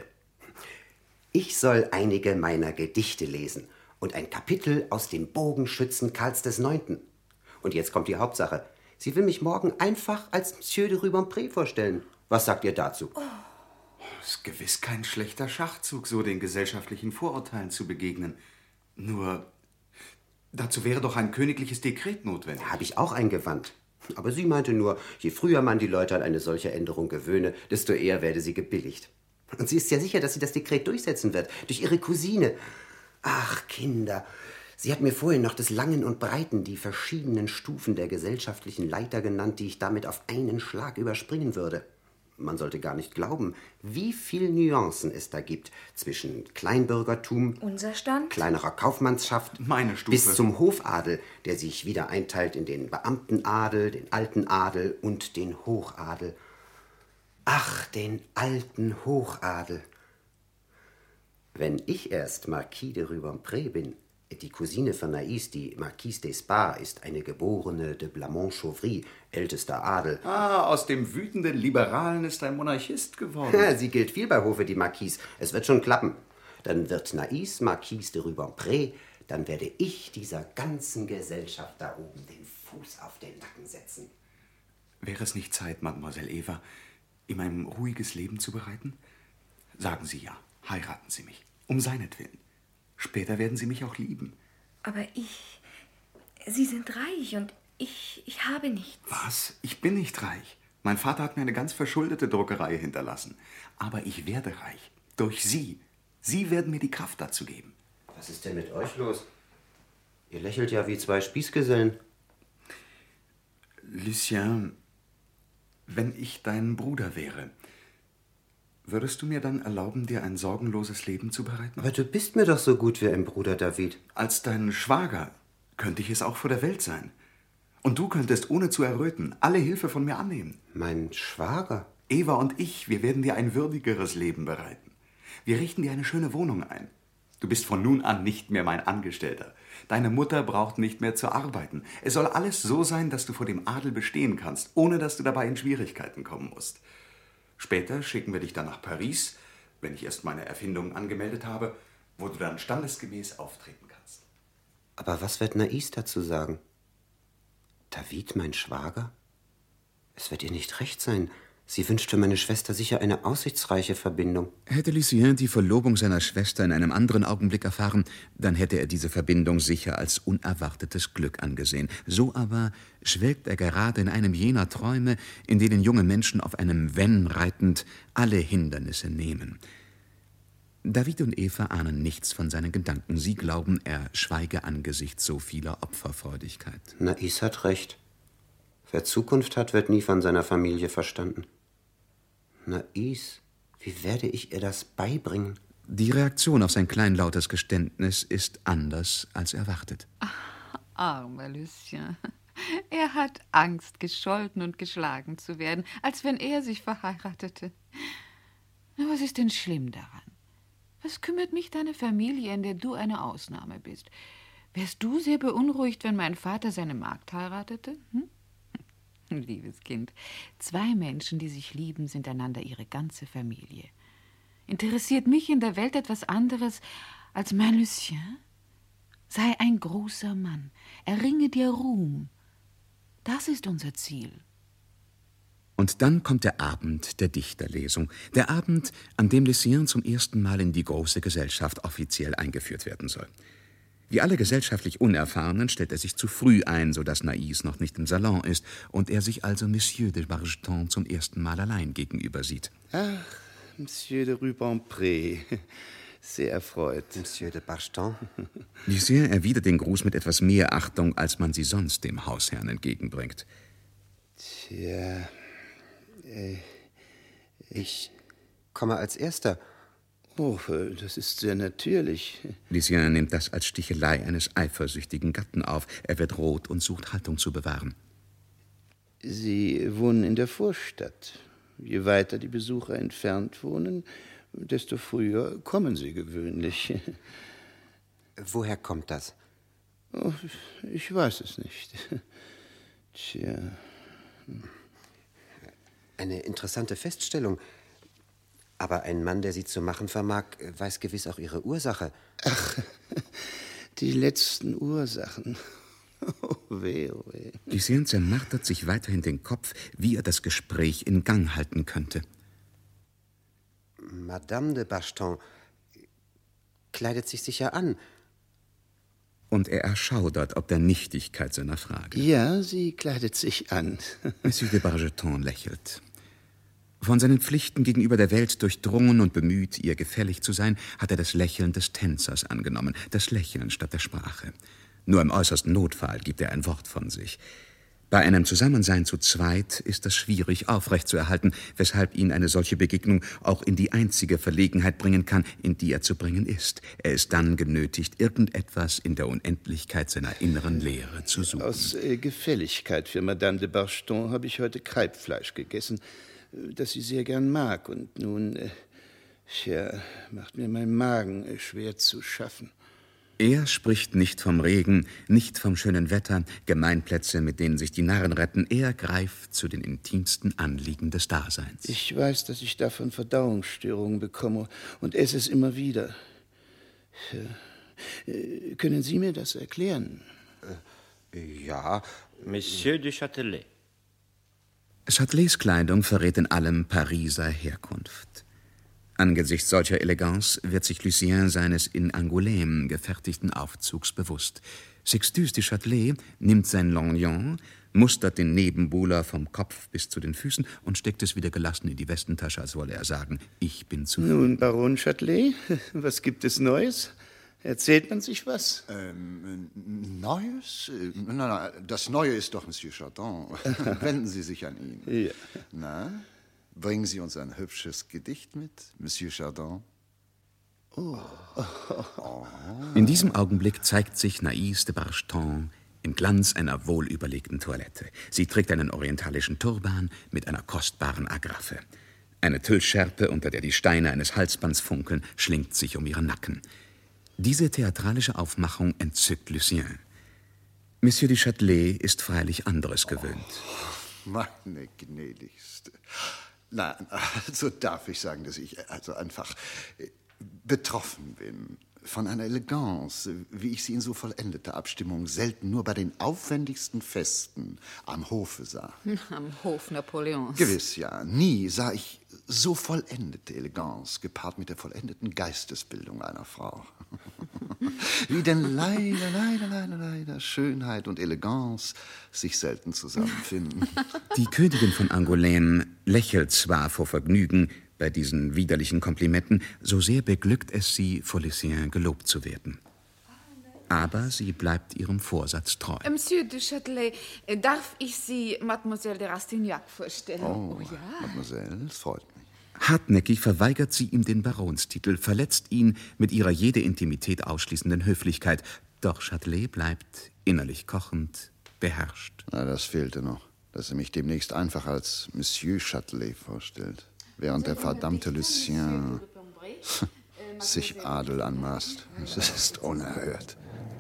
Ich soll einige meiner Gedichte lesen und ein Kapitel aus dem Bogenschützen Karls des Neunten. Und jetzt kommt die Hauptsache. Sie will mich morgen einfach als Monsieur de Rubempré vorstellen. Was sagt ihr dazu? Oh. Das ist gewiss kein schlechter Schachzug, so den gesellschaftlichen Vorurteilen zu begegnen. Nur, dazu wäre doch ein königliches Dekret notwendig. Habe ich auch eingewandt. Aber sie meinte nur, je früher man die Leute an eine solche Änderung gewöhne, desto eher werde sie gebilligt. Und sie ist ja sicher, dass sie das Dekret durchsetzen wird, durch ihre Cousine. Ach, Kinder, sie hat mir vorhin noch des Langen und Breiten die verschiedenen Stufen der gesellschaftlichen Leiter genannt, die ich damit auf einen Schlag überspringen würde. Man sollte gar nicht glauben, wie viel Nuancen es da gibt zwischen Kleinbürgertum, unser Stand, kleinerer Kaufmannschaft, meine Stufe, bis zum Hofadel, der sich wieder einteilt in den Beamtenadel, den alten Adel und den Hochadel. Ach, den alten Hochadel. Wenn ich erst Marquis de Rubempré bin, die Cousine von Naïs, die Marquise d'Espard, ist eine geborene de Blamont-Chauvry, ältester Adel. Ah, aus dem wütenden Liberalen ist ein Monarchist geworden. Ja, sie gilt viel bei Hofe, die Marquise. Es wird schon klappen. Dann wird Naïs Marquise de Rubempré, dann werde ich dieser ganzen Gesellschaft da oben den Fuß auf den Nacken setzen. Wäre es nicht Zeit, Mademoiselle Eva, ihm ein ruhiges Leben zu bereiten? Sagen Sie ja, heiraten Sie mich, um seinetwillen. Später werden Sie mich auch lieben. Aber ich... Sie sind reich und ich, ich habe nichts. Was? Ich bin nicht reich. Mein Vater hat mir eine ganz verschuldete Druckerei hinterlassen. Aber ich werde reich. Durch Sie. Sie werden mir die Kraft dazu geben. Was ist denn mit euch los? Ihr lächelt ja wie zwei Spießgesellen. Lucien, wenn ich dein Bruder wäre, würdest du mir dann erlauben, dir ein sorgenloses Leben zu bereiten? Aber du bist mir doch so gut wie ein Bruder, David. Als dein Schwager könnte ich es auch vor der Welt sein. Und du könntest, ohne zu erröten, alle Hilfe von mir annehmen. Mein Schwager? Eva und ich, wir werden dir ein würdigeres Leben bereiten. Wir richten dir eine schöne Wohnung ein. Du bist von nun an nicht mehr mein Angestellter. Deine Mutter braucht nicht mehr zu arbeiten. Es soll alles so sein, dass du vor dem Adel bestehen kannst, ohne dass du dabei in Schwierigkeiten kommen musst. Später schicken wir dich dann nach Paris, wenn ich erst meine Erfindungen angemeldet habe, wo du dann standesgemäß auftreten kannst. Aber was wird Naïs dazu sagen? David, mein Schwager? Es wird ihr nicht recht sein. Sie wünscht für meine Schwester sicher eine aussichtsreiche Verbindung. Hätte Lucien die Verlobung seiner Schwester in einem anderen Augenblick erfahren, dann hätte er diese Verbindung sicher als unerwartetes Glück angesehen. So aber schwelgt er gerade in einem jener Träume, in denen junge Menschen auf einem Wenn reitend alle Hindernisse nehmen. David und Eva ahnen nichts von seinen Gedanken. Sie glauben, er schweige angesichts so vieler Opferfreudigkeit. Naïs hat recht. Wer Zukunft hat, wird nie von seiner Familie verstanden. Naïs, wie werde ich ihr das beibringen? Die Reaktion auf sein kleinlautes Geständnis ist anders als erwartet. Ach, armer Lucien. Er hat Angst, gescholten und geschlagen zu werden, als wenn er sich verheiratete. Was ist denn schlimm daran? Was kümmert mich deine Familie, in der du eine Ausnahme bist? Wärst du sehr beunruhigt, wenn mein Vater seine Magd heiratete? Hm? Liebes Kind, zwei Menschen, die sich lieben, sind einander ihre ganze Familie. Interessiert mich in der Welt etwas anderes als mein Lucien? Sei ein großer Mann, erringe dir Ruhm. Das ist unser Ziel. Und dann kommt der Abend der Dichterlesung. Der Abend, an dem Lucien zum ersten Mal in die große Gesellschaft offiziell eingeführt werden soll. Wie alle gesellschaftlich Unerfahrenen stellt er sich zu früh ein, sodass Naïs noch nicht im Salon ist und er sich also Monsieur de Bargeton zum ersten Mal allein gegenüber sieht. Ach, Monsieur de Rubempré, sehr erfreut. Monsieur de Bargeton. Lucien erwidert den Gruß mit etwas mehr Achtung, als man sie sonst dem Hausherrn entgegenbringt. Tja, äh, ich komme als Erster. Oh, das ist sehr natürlich. Lucien nimmt das als Stichelei eines eifersüchtigen Gatten auf. Er wird rot und sucht Haltung zu bewahren. Sie wohnen in der Vorstadt. Je weiter die Besucher entfernt wohnen, desto früher kommen sie gewöhnlich. Woher kommt das? Oh, ich weiß es nicht. Tja. Eine interessante Feststellung. Aber ein Mann, der sie zu machen vermag, weiß gewiss auch ihre Ursache. Ach, die letzten Ursachen. Oh weh, oh weh. Lucien zermartert sich weiterhin den Kopf, wie er das Gespräch in Gang halten könnte. Madame de Bacheton kleidet sich sicher an. Und er erschaudert ob der Nichtigkeit seiner Frage. Ja, sie kleidet sich an. Monsieur de Bargeton lächelt. Von seinen Pflichten gegenüber der Welt durchdrungen und bemüht, ihr gefällig zu sein, hat er das Lächeln des Tänzers angenommen, das Lächeln statt der Sprache. Nur im äußersten Notfall gibt er ein Wort von sich. Bei einem Zusammensein zu zweit ist das schwierig aufrechtzuerhalten, weshalb ihn eine solche Begegnung auch in die einzige Verlegenheit bringen kann, in die er zu bringen ist. Er ist dann genötigt, irgendetwas in der Unendlichkeit seiner inneren Leere zu suchen. Aus äh, Gefälligkeit für Madame de Bargeton habe ich heute Kalbfleisch gegessen, das sie sehr gern mag. Und nun, äh, tja, macht mir mein Magen äh, schwer zu schaffen. Er spricht nicht vom Regen, nicht vom schönen Wetter, Gemeinplätze, mit denen sich die Narren retten. Er greift zu den intimsten Anliegen des Daseins. Ich weiß, dass ich davon Verdauungsstörungen bekomme und esse es immer wieder. Äh, können Sie mir das erklären? Äh, ja. Monsieur du Châtelet. Châtelets Kleidung verrät in allem Pariser Herkunft. Angesichts solcher Eleganz wird sich Lucien seines in Angoulême gefertigten Aufzugs bewusst. Sixtus de Châtelet nimmt sein Lorgnon, mustert den Nebenbuhler vom Kopf bis zu den Füßen und steckt es wieder gelassen in die Westentasche, als wolle er sagen, ich bin zufrieden. Nun, Baron Châtelet, was gibt es Neues? Erzählt man sich was? Ähm, Neues? Nein, nein, das Neue ist doch Monsieur Chardon. Wenden Sie sich an ihn. Ja. Na, bringen Sie uns ein hübsches Gedicht mit, Monsieur Chardon. Oh. Oh. In diesem Augenblick zeigt sich Naïs de Bargeton im Glanz einer wohlüberlegten Toilette. Sie trägt einen orientalischen Turban mit einer kostbaren Agraffe. Eine Tüllschärpe, unter der die Steine eines Halsbands funkeln, schlingt sich um ihren Nacken. Diese theatralische Aufmachung entzückt Lucien. Monsieur du Châtelet ist freilich anderes gewöhnt. Oh, meine gnädigste. Nein, also darf ich sagen, dass ich also einfach betroffen bin von einer Eleganz, wie ich sie in so vollendeter Abstimmung selten nur bei den aufwendigsten Festen am Hofe sah. Am Hof Napoleons. Gewiss, ja. Nie sah ich so vollendete Eleganz gepaart mit der vollendeten Geistesbildung einer Frau. Wie denn leider, leider, leider, leider Schönheit und Eleganz sich selten zusammenfinden. Die Königin von Angoulême lächelt zwar vor Vergnügen bei diesen widerlichen Komplimenten, so sehr beglückt es sie, vor Lucien gelobt zu werden. Aber sie bleibt ihrem Vorsatz treu. Monsieur du Châtelet, darf ich Sie Mademoiselle de Rastignac vorstellen? Oh, oh ja. Mademoiselle, es freut mich. Hartnäckig verweigert sie ihm den Baronstitel, verletzt ihn mit ihrer jede Intimität ausschließenden Höflichkeit. Doch Châtelet bleibt, innerlich kochend, beherrscht. Na, das fehlte noch, dass er mich demnächst einfach als Monsieur Châtelet vorstellt, während der verdammte Lucien sich Adel anmaßt. Es ist unerhört.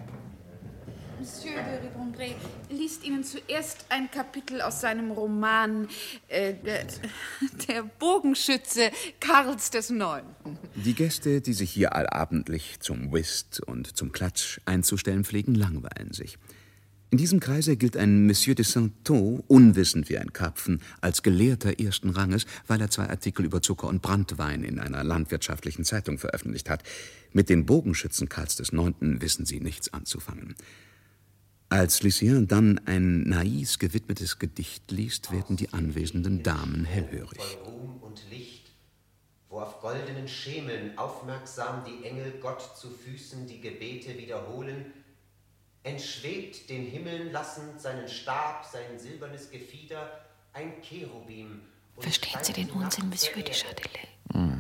Monsieur de Ribembré liest Ihnen zuerst ein Kapitel aus seinem Roman äh, der, der Bogenschütze Karls des Neunten. Die Gäste, die sich hier allabendlich zum Whist und zum Klatsch einzustellen pflegen, langweilen sich. In diesem Kreise gilt ein Monsieur de Saintot, unwissend wie ein Karpfen, als Gelehrter ersten Ranges, weil er zwei Artikel über Zucker und Branntwein in einer landwirtschaftlichen Zeitung veröffentlicht hat. Mit den Bogenschützen Karls des Neunten wissen sie nichts anzufangen. Als Lucien dann ein Naïs gewidmetes Gedicht liest, werden die anwesenden Damen hellhörig. Voll Ruhm und Licht, wo auf goldenen Schemeln aufmerksam die Engel Gott zu Füßen die Gebete wiederholen, entschwebt den Himmeln lassend seinen Stab, sein silbernes Gefieder, ein Cherubim. Verstehen Sie den Unsinn, Monsieur de Châtelet? Hm.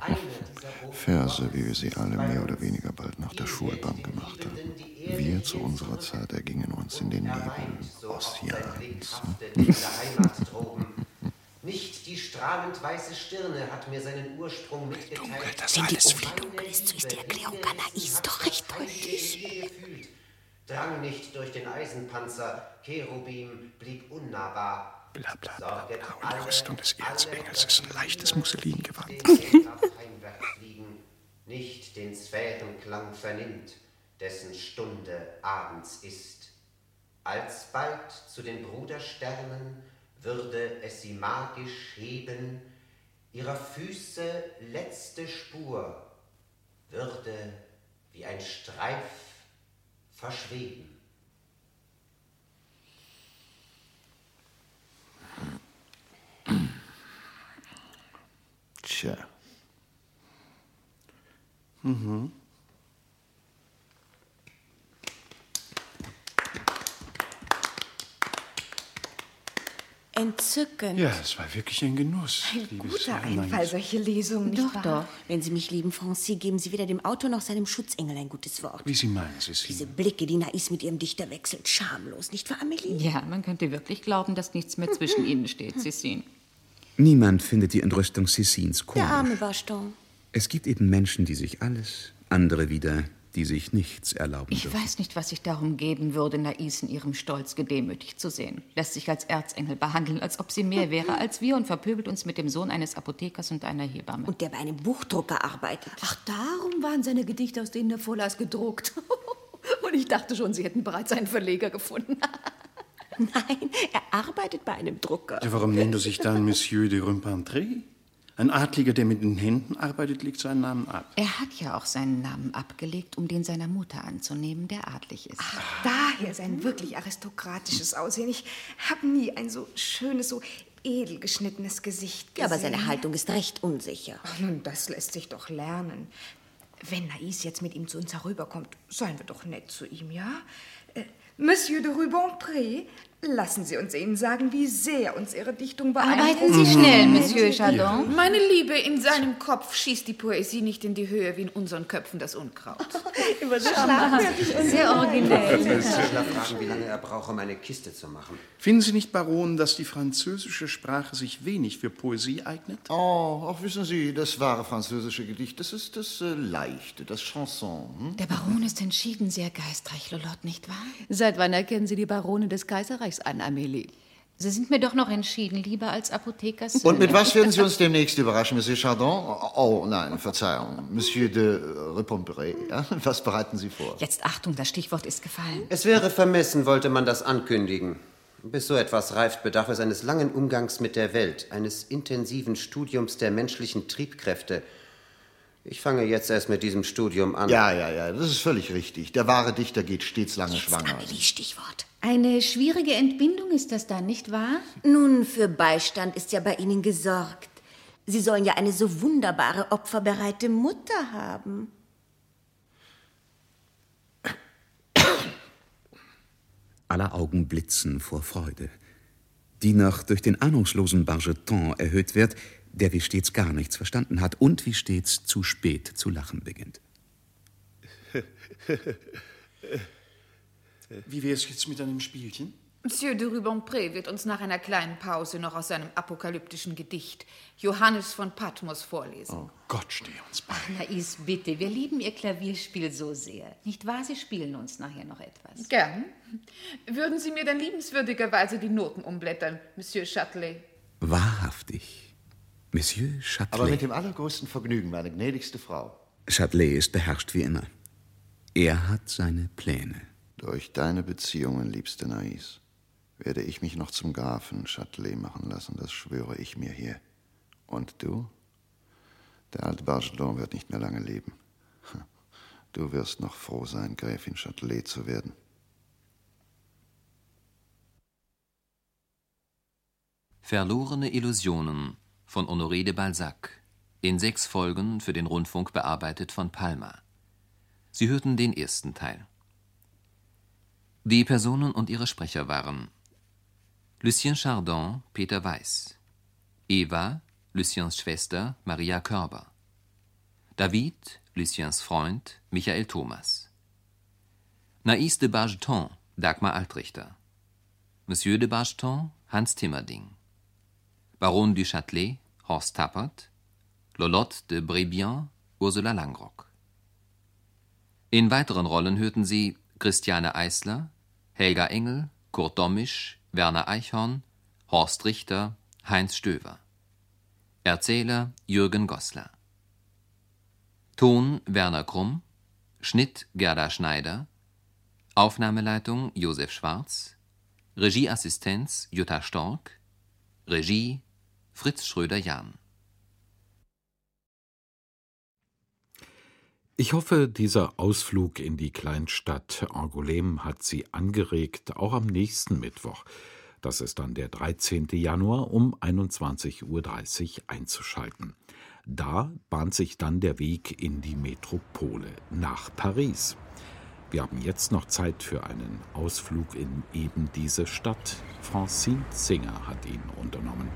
Verse, wie wir sie alle mehr oder weniger bald nach der Schulbank gemacht haben. Wir zu unserer Zeit ergingen uns in den Nebel Ossians. Nicht die strahlend weiße Stirne hat mir seinen Ursprung mitgeteilt. Wenn die Ofen dunkel ist, so ist die Erklärung Anais doch recht deutlich. Drang nicht durch den Eisenpanzer, Cherubim blieb unnahbar. Bla bla bla bla. Und die Rüstung des Erzengels ist ein leichtes Musselingewand. Nicht den Sphärenklang vernimmt, dessen Stunde abends ist. Alsbald zu den Brudersternen würde es sie magisch heben, ihrer Füße letzte Spur würde wie ein Streif verschweben. Tja. Mhm. Entzückend. Ja, es war wirklich ein Genuss. Ein liebes guter Anais. Einfall, solche Lesungen, nicht Doch, wahr? doch. Wenn Sie mich lieben, Francis, geben Sie weder dem Autor noch seinem Schutzengel ein gutes Wort. Wie Sie meinen, Cécile. Diese Blicke, die Nais mit ihrem Dichter wechselt, schamlos, nicht wahr, Amélie? Ja, man könnte wirklich glauben, dass nichts mehr zwischen ihnen steht, Cécile. Niemand findet die Entrüstung Cécines komisch. Der arme Baston. Es gibt eben Menschen, die sich alles, andere wieder, die sich nichts erlauben Ich dürfen. weiß nicht, was ich darum geben würde, Nais in ihrem Stolz gedemütigt zu sehen. Lässt sich als Erzengel behandeln, als ob sie mehr wäre als wir und verpöbelt uns mit dem Sohn eines Apothekers und einer Hebamme. Und der bei einem Buchdrucker arbeitet. Ach, darum waren seine Gedichte, aus denen er vorlas, gedruckt. Und ich dachte schon, Sie hätten bereits einen Verleger gefunden. Nein, er arbeitet bei einem Drucker. Ja, warum nennt er sich dann Monsieur de Rubempré? Ein Adliger, der mit den Händen arbeitet, legt seinen Namen ab. Er hat ja auch seinen Namen abgelegt, um den seiner Mutter anzunehmen, der adlig ist. Ach, daher sein wirklich aristokratisches Aussehen. Ich habe nie ein so schönes, so edel geschnittenes Gesicht gesehen. Ja, aber seine Haltung ist recht unsicher. Ach, nun, das lässt sich doch lernen. Wenn Nais jetzt mit ihm zu uns herüberkommt, seien wir doch nett zu ihm, ja? Äh, Monsieur de Rubempré, lassen Sie uns Ihnen sagen, wie sehr uns Ihre Dichtung beeindruckt. Arbeiten Sie schnell, Monsieur Chardon. Meine Liebe, in seinem Kopf schießt die Poesie nicht in die Höhe wie in unseren Köpfen das Unkraut. Über das Schlafwerk und sehr originell. Ich will Schiller fragen, wie lange er braucht, um eine Kiste zu machen. Finden Sie nicht, Baron, dass die französische Sprache sich wenig für Poesie eignet? Oh, auch wissen Sie, das wahre französische Gedicht, das ist das äh, Leichte, das Chanson. Hm? Der Baron ist entschieden sehr geistreich, Lolotte, nicht wahr? Seit wann erkennen Sie die Barone des Kaiserreichs an, Amélie? Sie sind mir doch noch entschieden, lieber als Apothekers. Und mit was werden Sie uns demnächst überraschen, Monsieur Chardon? Oh, nein, Verzeihung, Monsieur de Rubempré. Ja? Was bereiten Sie vor? Jetzt Achtung, das Stichwort ist gefallen. Es wäre vermessen, wollte man das ankündigen. Bis so etwas reift, bedarf es eines langen Umgangs mit der Welt, eines intensiven Studiums der menschlichen Triebkräfte. Ich fange jetzt erst mit diesem Studium an. Ja, ja, ja, das ist völlig richtig. Der wahre Dichter geht stets lange Jetzt, schwanger. Amélie, Stichwort. Eine schwierige Entbindung ist das dann, nicht wahr? Nun, für Beistand ist ja bei Ihnen gesorgt. Sie sollen ja eine so wunderbare, opferbereite Mutter haben. Aller Augen blitzen vor Freude, die noch durch den ahnungslosen Bargeton erhöht wird, der wie stets gar nichts verstanden hat und wie stets zu spät zu lachen beginnt. Wie wäre es jetzt mit einem Spielchen? Monsieur de Rubempré wird uns nach einer kleinen Pause noch aus seinem apokalyptischen Gedicht Johannes von Patmos vorlesen. Oh Gott, steh uns bei. Ach, Nais, bitte, wir lieben Ihr Klavierspiel so sehr. Nicht wahr, Sie spielen uns nachher noch etwas. Gern. Würden Sie mir dann liebenswürdigerweise die Noten umblättern, Monsieur Châtelet? Wahrhaftig, Monsieur Châtelet. Aber mit dem allergrößten Vergnügen, meine gnädigste Frau. Châtelet ist beherrscht wie immer. Er hat seine Pläne. Durch deine Beziehungen, liebste Nais, werde ich mich noch zum Grafen Châtelet machen lassen, das schwöre ich mir hier. Und du? Der alte Bargeton wird nicht mehr lange leben. Du wirst noch froh sein, Gräfin Châtelet zu werden. Verlorene Illusionen von Honoré de Balzac. In sechs Folgen für den Rundfunk bearbeitet von Palma. Sie hörten den ersten Teil. Die Personen und ihre Sprecher waren Lucien Chardon, Peter Weiß, Eva, Luciens Schwester, Maria Körber, David, Luciens Freund, Michael Thomas, Nais de Bargeton, Dagmar Altrichter, Monsieur de Bargeton, Hans Timmerding, Baron du Châtelet, Horst Tappert, Lolotte de Brébian, Ursula Langrock. In weiteren Rollen hörten Sie Christiane Eisler, Helga Engel, Kurt Dommisch, Werner Eichhorn, Horst Richter, Heinz Stöver. Erzähler Jürgen Goslar. Ton Werner Krumm, Schnitt Gerda Schneider, Aufnahmeleitung Josef Schwarz, Regieassistenz Jutta Stork, Regie Fritz Schröder-Jahn. Ich hoffe, dieser Ausflug in die Kleinstadt Angoulême hat Sie angeregt, auch am nächsten Mittwoch, das ist dann der dreizehnten Januar, um einundzwanzig Uhr dreißig einzuschalten. Da bahnt sich dann der Weg in die Metropole, nach Paris. Wir haben jetzt noch Zeit für einen Ausflug in eben diese Stadt. Francine Singer hat ihn unternommen.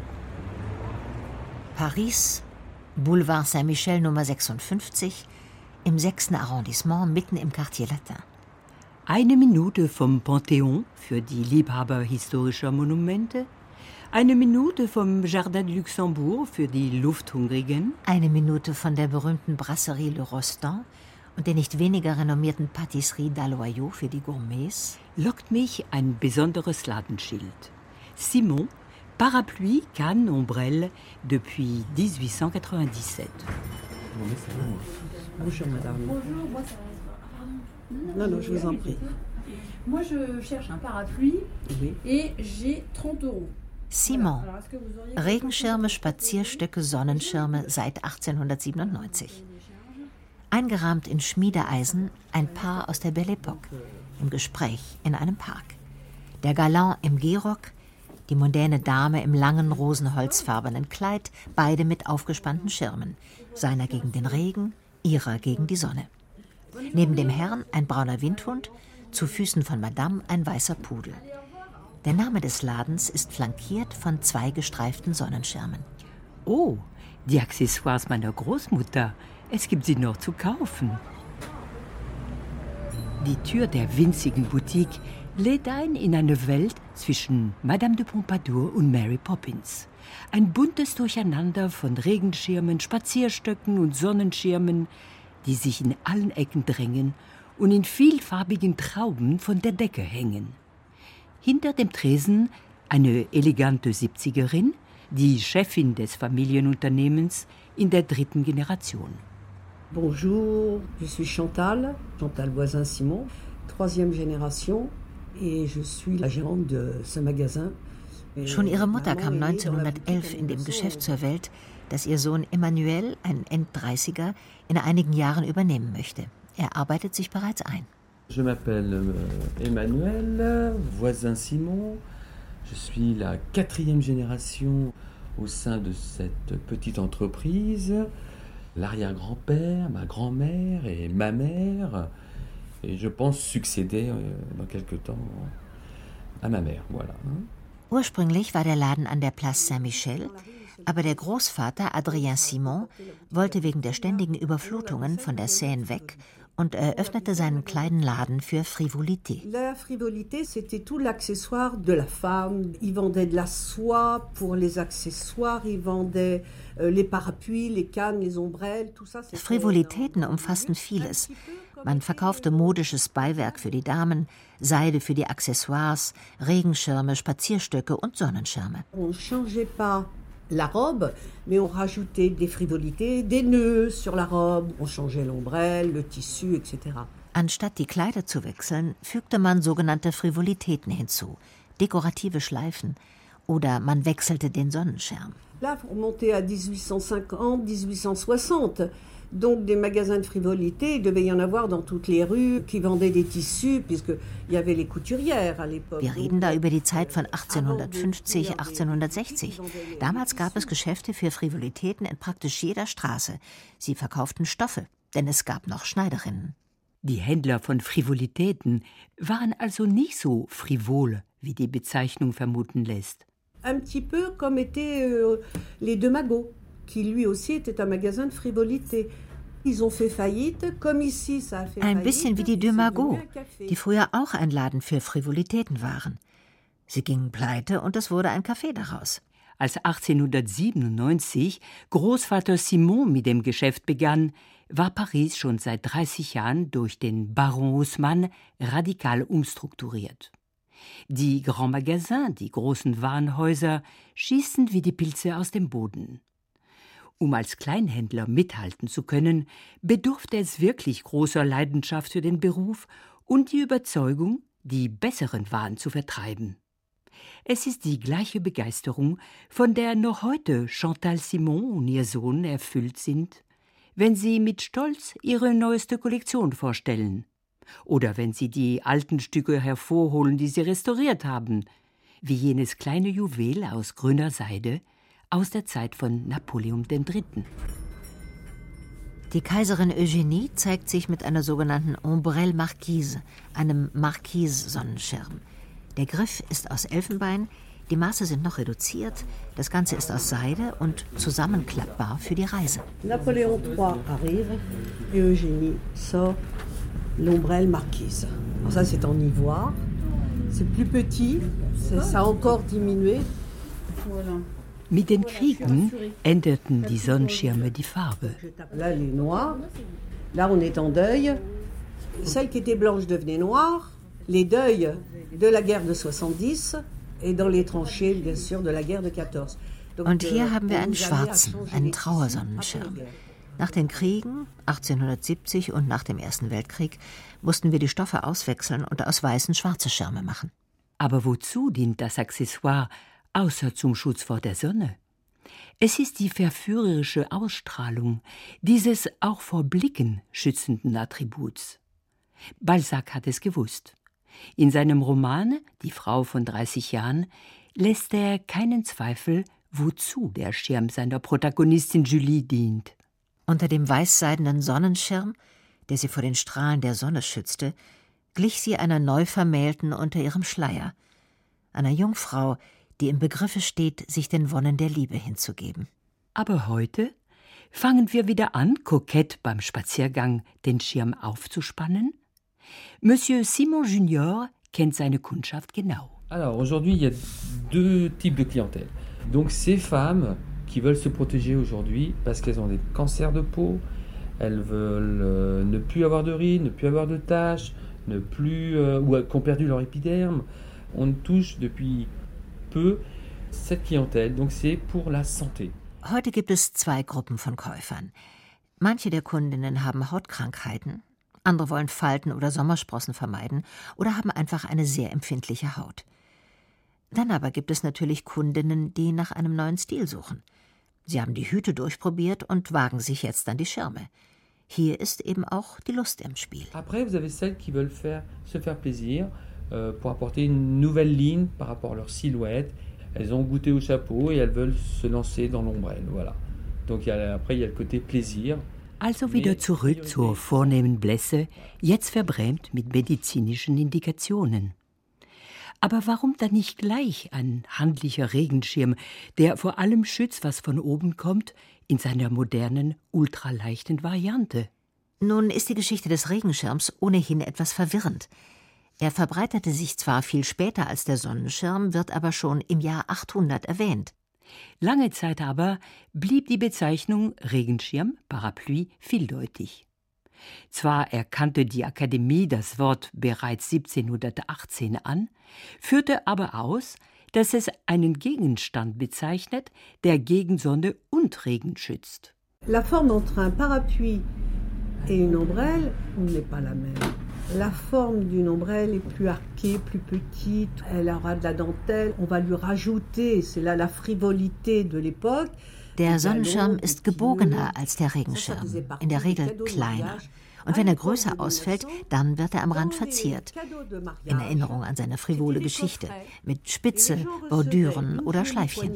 Paris, Boulevard Saint-Michel Nummer sechsundfünfzig, im sechsten Arrondissement, mitten im Quartier Latin. Eine Minute vom Panthéon für die Liebhaber historischer Monumente, eine Minute vom Jardin de Luxembourg für die Lufthungrigen, eine Minute von der berühmten Brasserie Le Rostand und der nicht weniger renommierten Pâtisserie Dalloyau für die Gourmets, lockt mich ein besonderes Ladenschild. Simon, Parapluie, Canne, Ombrelle depuis dix-huit cent quatre-vingt-dix-sept. Bonjour madame. Bonjour, moi ça va. Non, non, je vous en prie. Moi je cherche un parapluie oui. Et j'ai trente euros. Simon. Regenschirme, Spazierstöcke, Sonnenschirme seit achtzehnhundertsiebenundneunzig. Eingerahmt in Schmiedeeisen ein Paar aus der Belle Époque, im Gespräch in einem Park. Der Galant im Gehrock, die mondäne Dame im langen rosenholzfarbenen Kleid, beide mit aufgespannten Schirmen, seiner gegen den Regen, ihrer gegen die Sonne. Neben dem Herrn ein brauner Windhund, zu Füßen von Madame ein weißer Pudel. Der Name des Ladens ist flankiert von zwei gestreiften Sonnenschirmen. Oh, die Accessoires meiner Großmutter. Es gibt sie noch zu kaufen. Die Tür der winzigen Boutique lädt ein in eine Welt zwischen Madame de Pompadour und Mary Poppins. Ein buntes Durcheinander von Regenschirmen, Spazierstöcken und Sonnenschirmen, die sich in allen Ecken drängen und in vielfarbigen Trauben von der Decke hängen. Hinter dem Tresen eine elegante Siebzigerin, die Chefin des Familienunternehmens in der dritten Generation. Bonjour, je suis Chantal, Chantal Voisin-Simon, troisième génération, et je suis la gérante de ce magasin. Schon ihre Mutter kam neunzehnhundertelf in dem Geschäft zur Welt, das ihr Sohn Emmanuel, ein Enddreißiger, in einigen Jahren übernehmen möchte. Er arbeitet sich bereits ein. Je m'appelle Emmanuel Voisin-Simon. Je suis la quatrième génération au sein de cette petite entreprise. L'arrière-grand-père, ma grand-mère et ma mère. Et je pense succéder dans quelque temps à ma mère, voilà. Ursprünglich war der Laden an der Place Saint-Michel, aber der Großvater Adrien Simon wollte wegen der ständigen Überflutungen von der Seine weg und eröffnete seinen kleinen Laden für Frivolité. La frivolité, c'était tout l'accessoire de la femme. Il vendait de la soie pour les accessoires, il vendait les parapluies, les cannes, les ombrelles, tout ça. Frivolitäten umfassten vieles. Man verkaufte modisches Beiwerk für die Damen, Seide für die Accessoires, Regenschirme, Spazierstöcke und Sonnenschirme. On changeait pas la robe, mais on rajoutait des frivolités, des nœuds sur la robe, on changeait l'ombrelle, le tissu, et cetera. Anstatt die Kleider zu wechseln, fügte man sogenannte Frivolitäten hinzu, dekorative Schleifen, oder man wechselte den Sonnenschirm. Là, on montait à dix-huit cent cinquante, dix-huit cent soixante. Donc des magasins de frivolité, il devait y en avoir dans toutes les rues qui vendaient des tissus, puisqu'il y avait les couturières à l'époque. Wir reden da über die Zeit von achtzehnhundertfünfzig, achtzehnhundertsechzig. Damals gab es Geschäfte für Frivolitäten in praktisch jeder Straße. Sie verkauften Stoffe, denn es gab noch Schneiderinnen. Die Händler von Frivolitäten waren also nicht so frivol, wie die Bezeichnung vermuten lässt. Un petit peu comme étaient euh, les Deux Magots, qui lui aussi était un magasin de frivolité. Ils ont fait faillite, comme ici ça a fait Ein bisschen wie die Deux Magots, die früher auch ein Laden für Frivolitäten waren. Sie gingen pleite und es wurde ein Café daraus. Als achtzehnhundertsiebenundneunzig Großvater Simon mit dem Geschäft begann, war Paris schon seit dreißig Jahren durch den Baron Haussmann radikal umstrukturiert. Die Grands Magasins, die großen Warenhäuser, schießen wie die Pilze aus dem Boden. Um als Kleinhändler mithalten zu können, bedurfte es wirklich großer Leidenschaft für den Beruf und die Überzeugung, die besseren Waren zu vertreiben. Es ist die gleiche Begeisterung, von der noch heute Chantal Simon und ihr Sohn erfüllt sind, wenn sie mit Stolz ihre neueste Kollektion vorstellen oder wenn sie die alten Stücke hervorholen, die sie restauriert haben, wie jenes kleine Juwel aus grüner Seide aus der Zeit von Napoleon der Dritte. Die Kaiserin Eugénie zeigt sich mit einer sogenannten Ombrelle Marquise, einem Marquise-Sonnenschirm. Der Griff ist aus Elfenbein, die Maße sind noch reduziert, das Ganze ist aus Seide und zusammenklappbar für die Reise. Napoléon trois arrive et Eugénie sort l'ombrelle marquise. Alors ça c'est en ivoire, c'est plus petit, c'est, ça a encore diminué. Voilà. Mit den Kriegen änderten die Sonnenschirme die Farbe. Là elle est noire, là on est en deuil, celle qui était blanche devenait noire, les deuils de la guerre de soixante-dix et dans les tranchées bien sûr de la guerre de quatorze. Und hier haben wir einen schwarzen, einen Trauersonnenschirm. Nach den Kriegen, achtzehnhundertsiebzig und nach dem Ersten Weltkrieg, mussten wir die Stoffe auswechseln und aus weißen schwarze Schirme machen. Aber wozu dient das Accessoire, außer zum Schutz vor der Sonne? Es ist die verführerische Ausstrahlung dieses auch vor Blicken schützenden Attributs. Balzac hat es gewusst. In seinem Roman »Die Frau von dreißig Jahren« lässt er keinen Zweifel, wozu der Schirm seiner Protagonistin Julie dient. Unter dem weißseidenen Sonnenschirm, der sie vor den Strahlen der Sonne schützte, glich sie einer Neuvermählten unter ihrem Schleier, einer Jungfrau, die im Begriffe steht, sich den Wonnen der Liebe hinzugeben. Aber heute fangen wir wieder an, kokett beim Spaziergang den Schirm aufzuspannen? Monsieur Simon Junior kennt seine Kundschaft genau. Alors aujourd'hui, il y a deux types de clientèle. Donc ces femmes qui veulent se protéger aujourd'hui parce qu'elles ont des cancers de peau, elles veulent euh, ne plus avoir de rides, ne plus avoir de taches, ne plus euh, ou qui ont perdu leur épiderme. On touche depuis peu cette clientèle, donc c'est pour la santé. Heute gibt es zwei Gruppen von Käufern. Manche der Kundinnen haben Hautkrankheiten, andere wollen Falten oder Sommersprossen vermeiden oder haben einfach eine sehr empfindliche Haut. Dann aber gibt es natürlich Kundinnen, die nach einem neuen Stil suchen. Sie haben die Hüte durchprobiert und wagen sich jetzt an die Schirme. Hier ist eben auch die Lust im Spiel. Après, vous avez celles qui veulent faire, se faire plaisir euh, pour apporter une nouvelle ligne par rapport à leur silhouette. Elles ont goûté au chapeau et elles veulent se lancer dans l'ombrelle. Voilà. Donc il y a, après, il y a le côté plaisir. Also wieder zurück zur vornehmen Blässe, jetzt verbrämt mit medizinischen Indikationen. Aber warum dann nicht gleich ein handlicher Regenschirm, der vor allem schützt, was von oben kommt, in seiner modernen, ultraleichten Variante? Nun ist die Geschichte des Regenschirms ohnehin etwas verwirrend. Er verbreitete sich zwar viel später als der Sonnenschirm, wird aber schon im Jahr achthundert erwähnt. Lange Zeit aber blieb die Bezeichnung Regenschirm, Parapluie, vieldeutig. Zwar erkannte die Akademie das Wort bereits siebzehnhundertachtzehn an, führte aber aus, dass es einen Gegenstand bezeichnet, der gegen Sonne und Regen schützt. La forme entre un parapluie et une ombrelle n'est pas la même. La forme d'une ombrelle est plus arquée, plus petite, elle aura de la dentelle, on va lui rajouter, c'est là la frivolité de l'époque. Der Sonnenschirm ist gebogener als der Regenschirm, in der Regel kleiner. Und wenn er größer ausfällt, dann wird er am Rand verziert. In Erinnerung an seine frivole Geschichte, mit Spitze, Bordüren oder Schleifchen.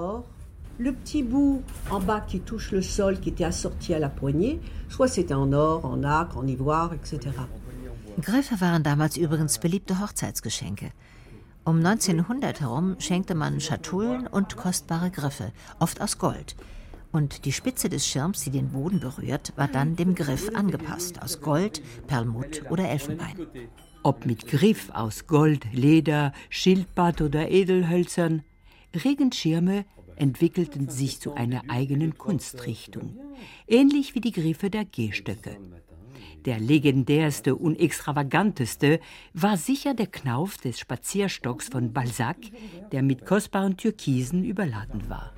Le petit bout en bas qui touche le sol, qui était assorti à la poignée, soit c'était en or, en nacre, en ivoire, et cetera. Griffe waren damals übrigens beliebte Hochzeitsgeschenke. Um neunzehnhundert herum schenkte man Schatullen und kostbare Griffe, oft aus Gold. Und die Spitze des Schirms, die den Boden berührt, war dann dem Griff angepasst, aus Gold, Perlmutt oder Elfenbein. Ob mit Griff aus Gold, Leder, Schildpatt oder Edelhölzern, Regenschirme entwickelten sich zu einer eigenen Kunstrichtung, ähnlich wie die Griffe der Gehstöcke. Der legendärste und extravaganteste war sicher der Knauf des Spazierstocks von Balzac, der mit kostbaren Türkisen überladen war.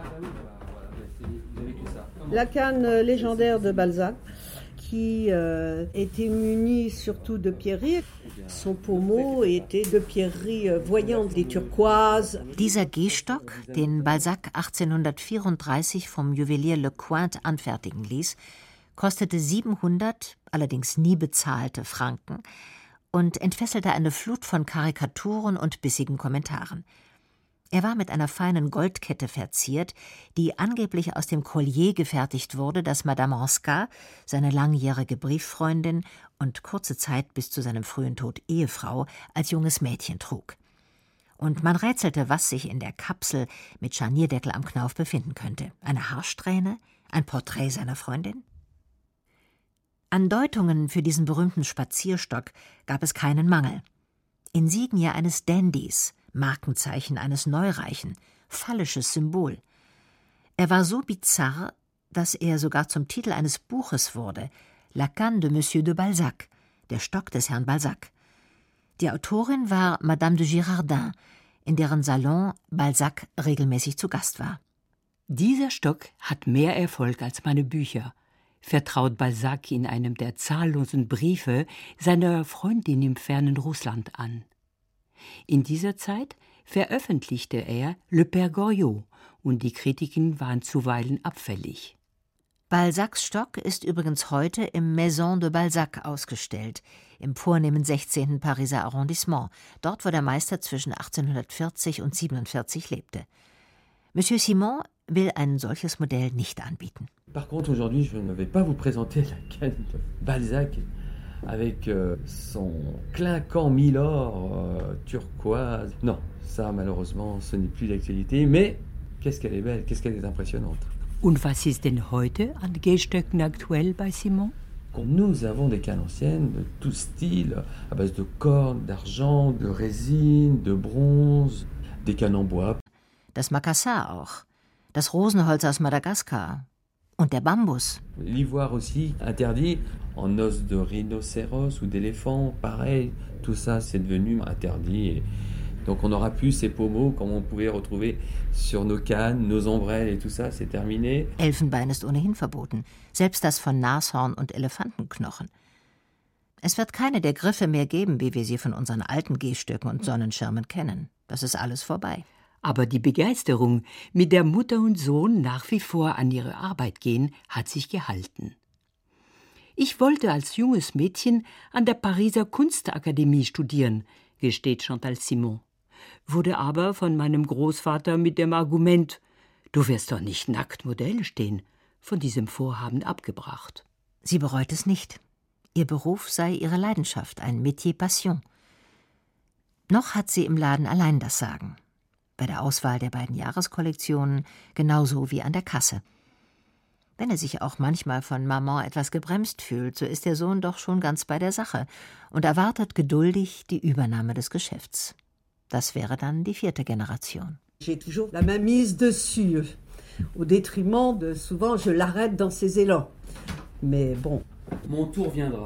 La canne légendaire de Balzac, qui euh, était munie surtout de pierreries. Son pommeau était de pierreries voyantes, des turquoises. Dieser Gehstock, den Balzac achtzehnhundertvierunddreißig vom Juwelier Lecointe anfertigen ließ, kostete siebenhundert, allerdings nie bezahlte Franken und entfesselte eine Flut von Karikaturen und bissigen Kommentaren. Er war mit einer feinen Goldkette verziert, die angeblich aus dem Collier gefertigt wurde, das Madame Ranscat, seine langjährige Brieffreundin und kurze Zeit bis zu seinem frühen Tod Ehefrau, als junges Mädchen trug. Und man rätselte, was sich in der Kapsel mit Scharnierdeckel am Knauf befinden könnte. Eine Haarsträhne? Ein Porträt seiner Freundin? An Deutungen für diesen berühmten Spazierstock gab es keinen Mangel. Insignie eines Dandys, Markenzeichen eines Neureichen, phallisches Symbol. Er war so bizarr, dass er sogar zum Titel eines Buches wurde, La canne de Monsieur de Balzac, der Stock des Herrn Balzac. Die Autorin war Madame de Girardin, in deren Salon Balzac regelmäßig zu Gast war. Dieser Stock hat mehr Erfolg als meine Bücher, vertraut Balzac in einem der zahllosen Briefe seiner Freundin im fernen Russland an. In dieser Zeit veröffentlichte er Le Père Goriot und die Kritiken waren zuweilen abfällig. Balzacs Stock ist übrigens heute im Maison de Balzac ausgestellt, im vornehmen sechzehnten Pariser Arrondissement, dort wo der Meister zwischen achtzehnhundertvierzig und siebenundvierzig lebte. Monsieur Simon will ein solches Modell nicht anbieten. Par contre, aujourd'hui, je ne vais pas vous présenter la canne de Balzac avec euh, son clinquant Milord euh, turquoise. Non, ça, malheureusement, ce n'est plus d'actualité. Mais qu'est-ce qu'elle est belle, qu'est-ce qu'elle est impressionnante. Und was ist denn heute an Gehstöcken aktuell bei Simon? Nous avons des cannes anciennes de tout style, à base de cordes, d'argent, de résine, de bronze, des cannes en bois. Das Macassar auch, das Rosenholz aus Madagaskar und der Bambus. L'ivoire aussi, interdit, en os de rhinocéros ou d'éléphant, pareil, tout ça c'est devenu interdit. Et donc on n'aura plus ces pommeaux comme on pouvait retrouver sur nos cannes, nos ombrelles et tout ça, c'est terminé. Elfenbein ist ohnehin verboten, selbst das von Nashorn und Elefantenknochen. Es wird keine der Griffe mehr geben, wie wir sie von unseren alten Gehstöcken und Sonnenschirmen kennen. Das ist alles vorbei. Aber die Begeisterung, mit der Mutter und Sohn nach wie vor an ihre Arbeit gehen, hat sich gehalten. Ich wollte als junges Mädchen an der Pariser Kunstakademie studieren, gesteht Chantal Simon, wurde aber von meinem Großvater mit dem Argument, du wirst doch nicht nackt Modell stehen, von diesem Vorhaben abgebracht. Sie bereut es nicht. Ihr Beruf sei ihre Leidenschaft, ein Métier Passion. Noch hat sie im Laden allein das Sagen. Bei der Auswahl der beiden Jahreskollektionen genauso wie an der Kasse. Wenn er sich auch manchmal von Maman etwas gebremst fühlt, so ist der Sohn doch schon ganz bei der Sache und erwartet geduldig die Übernahme des Geschäfts. Das wäre dann die vierte Generation. J'ai toujours la main mise dessus, au détriment de souvent je l'arrête dans ses élans. Mais bon. Mon tour viendra.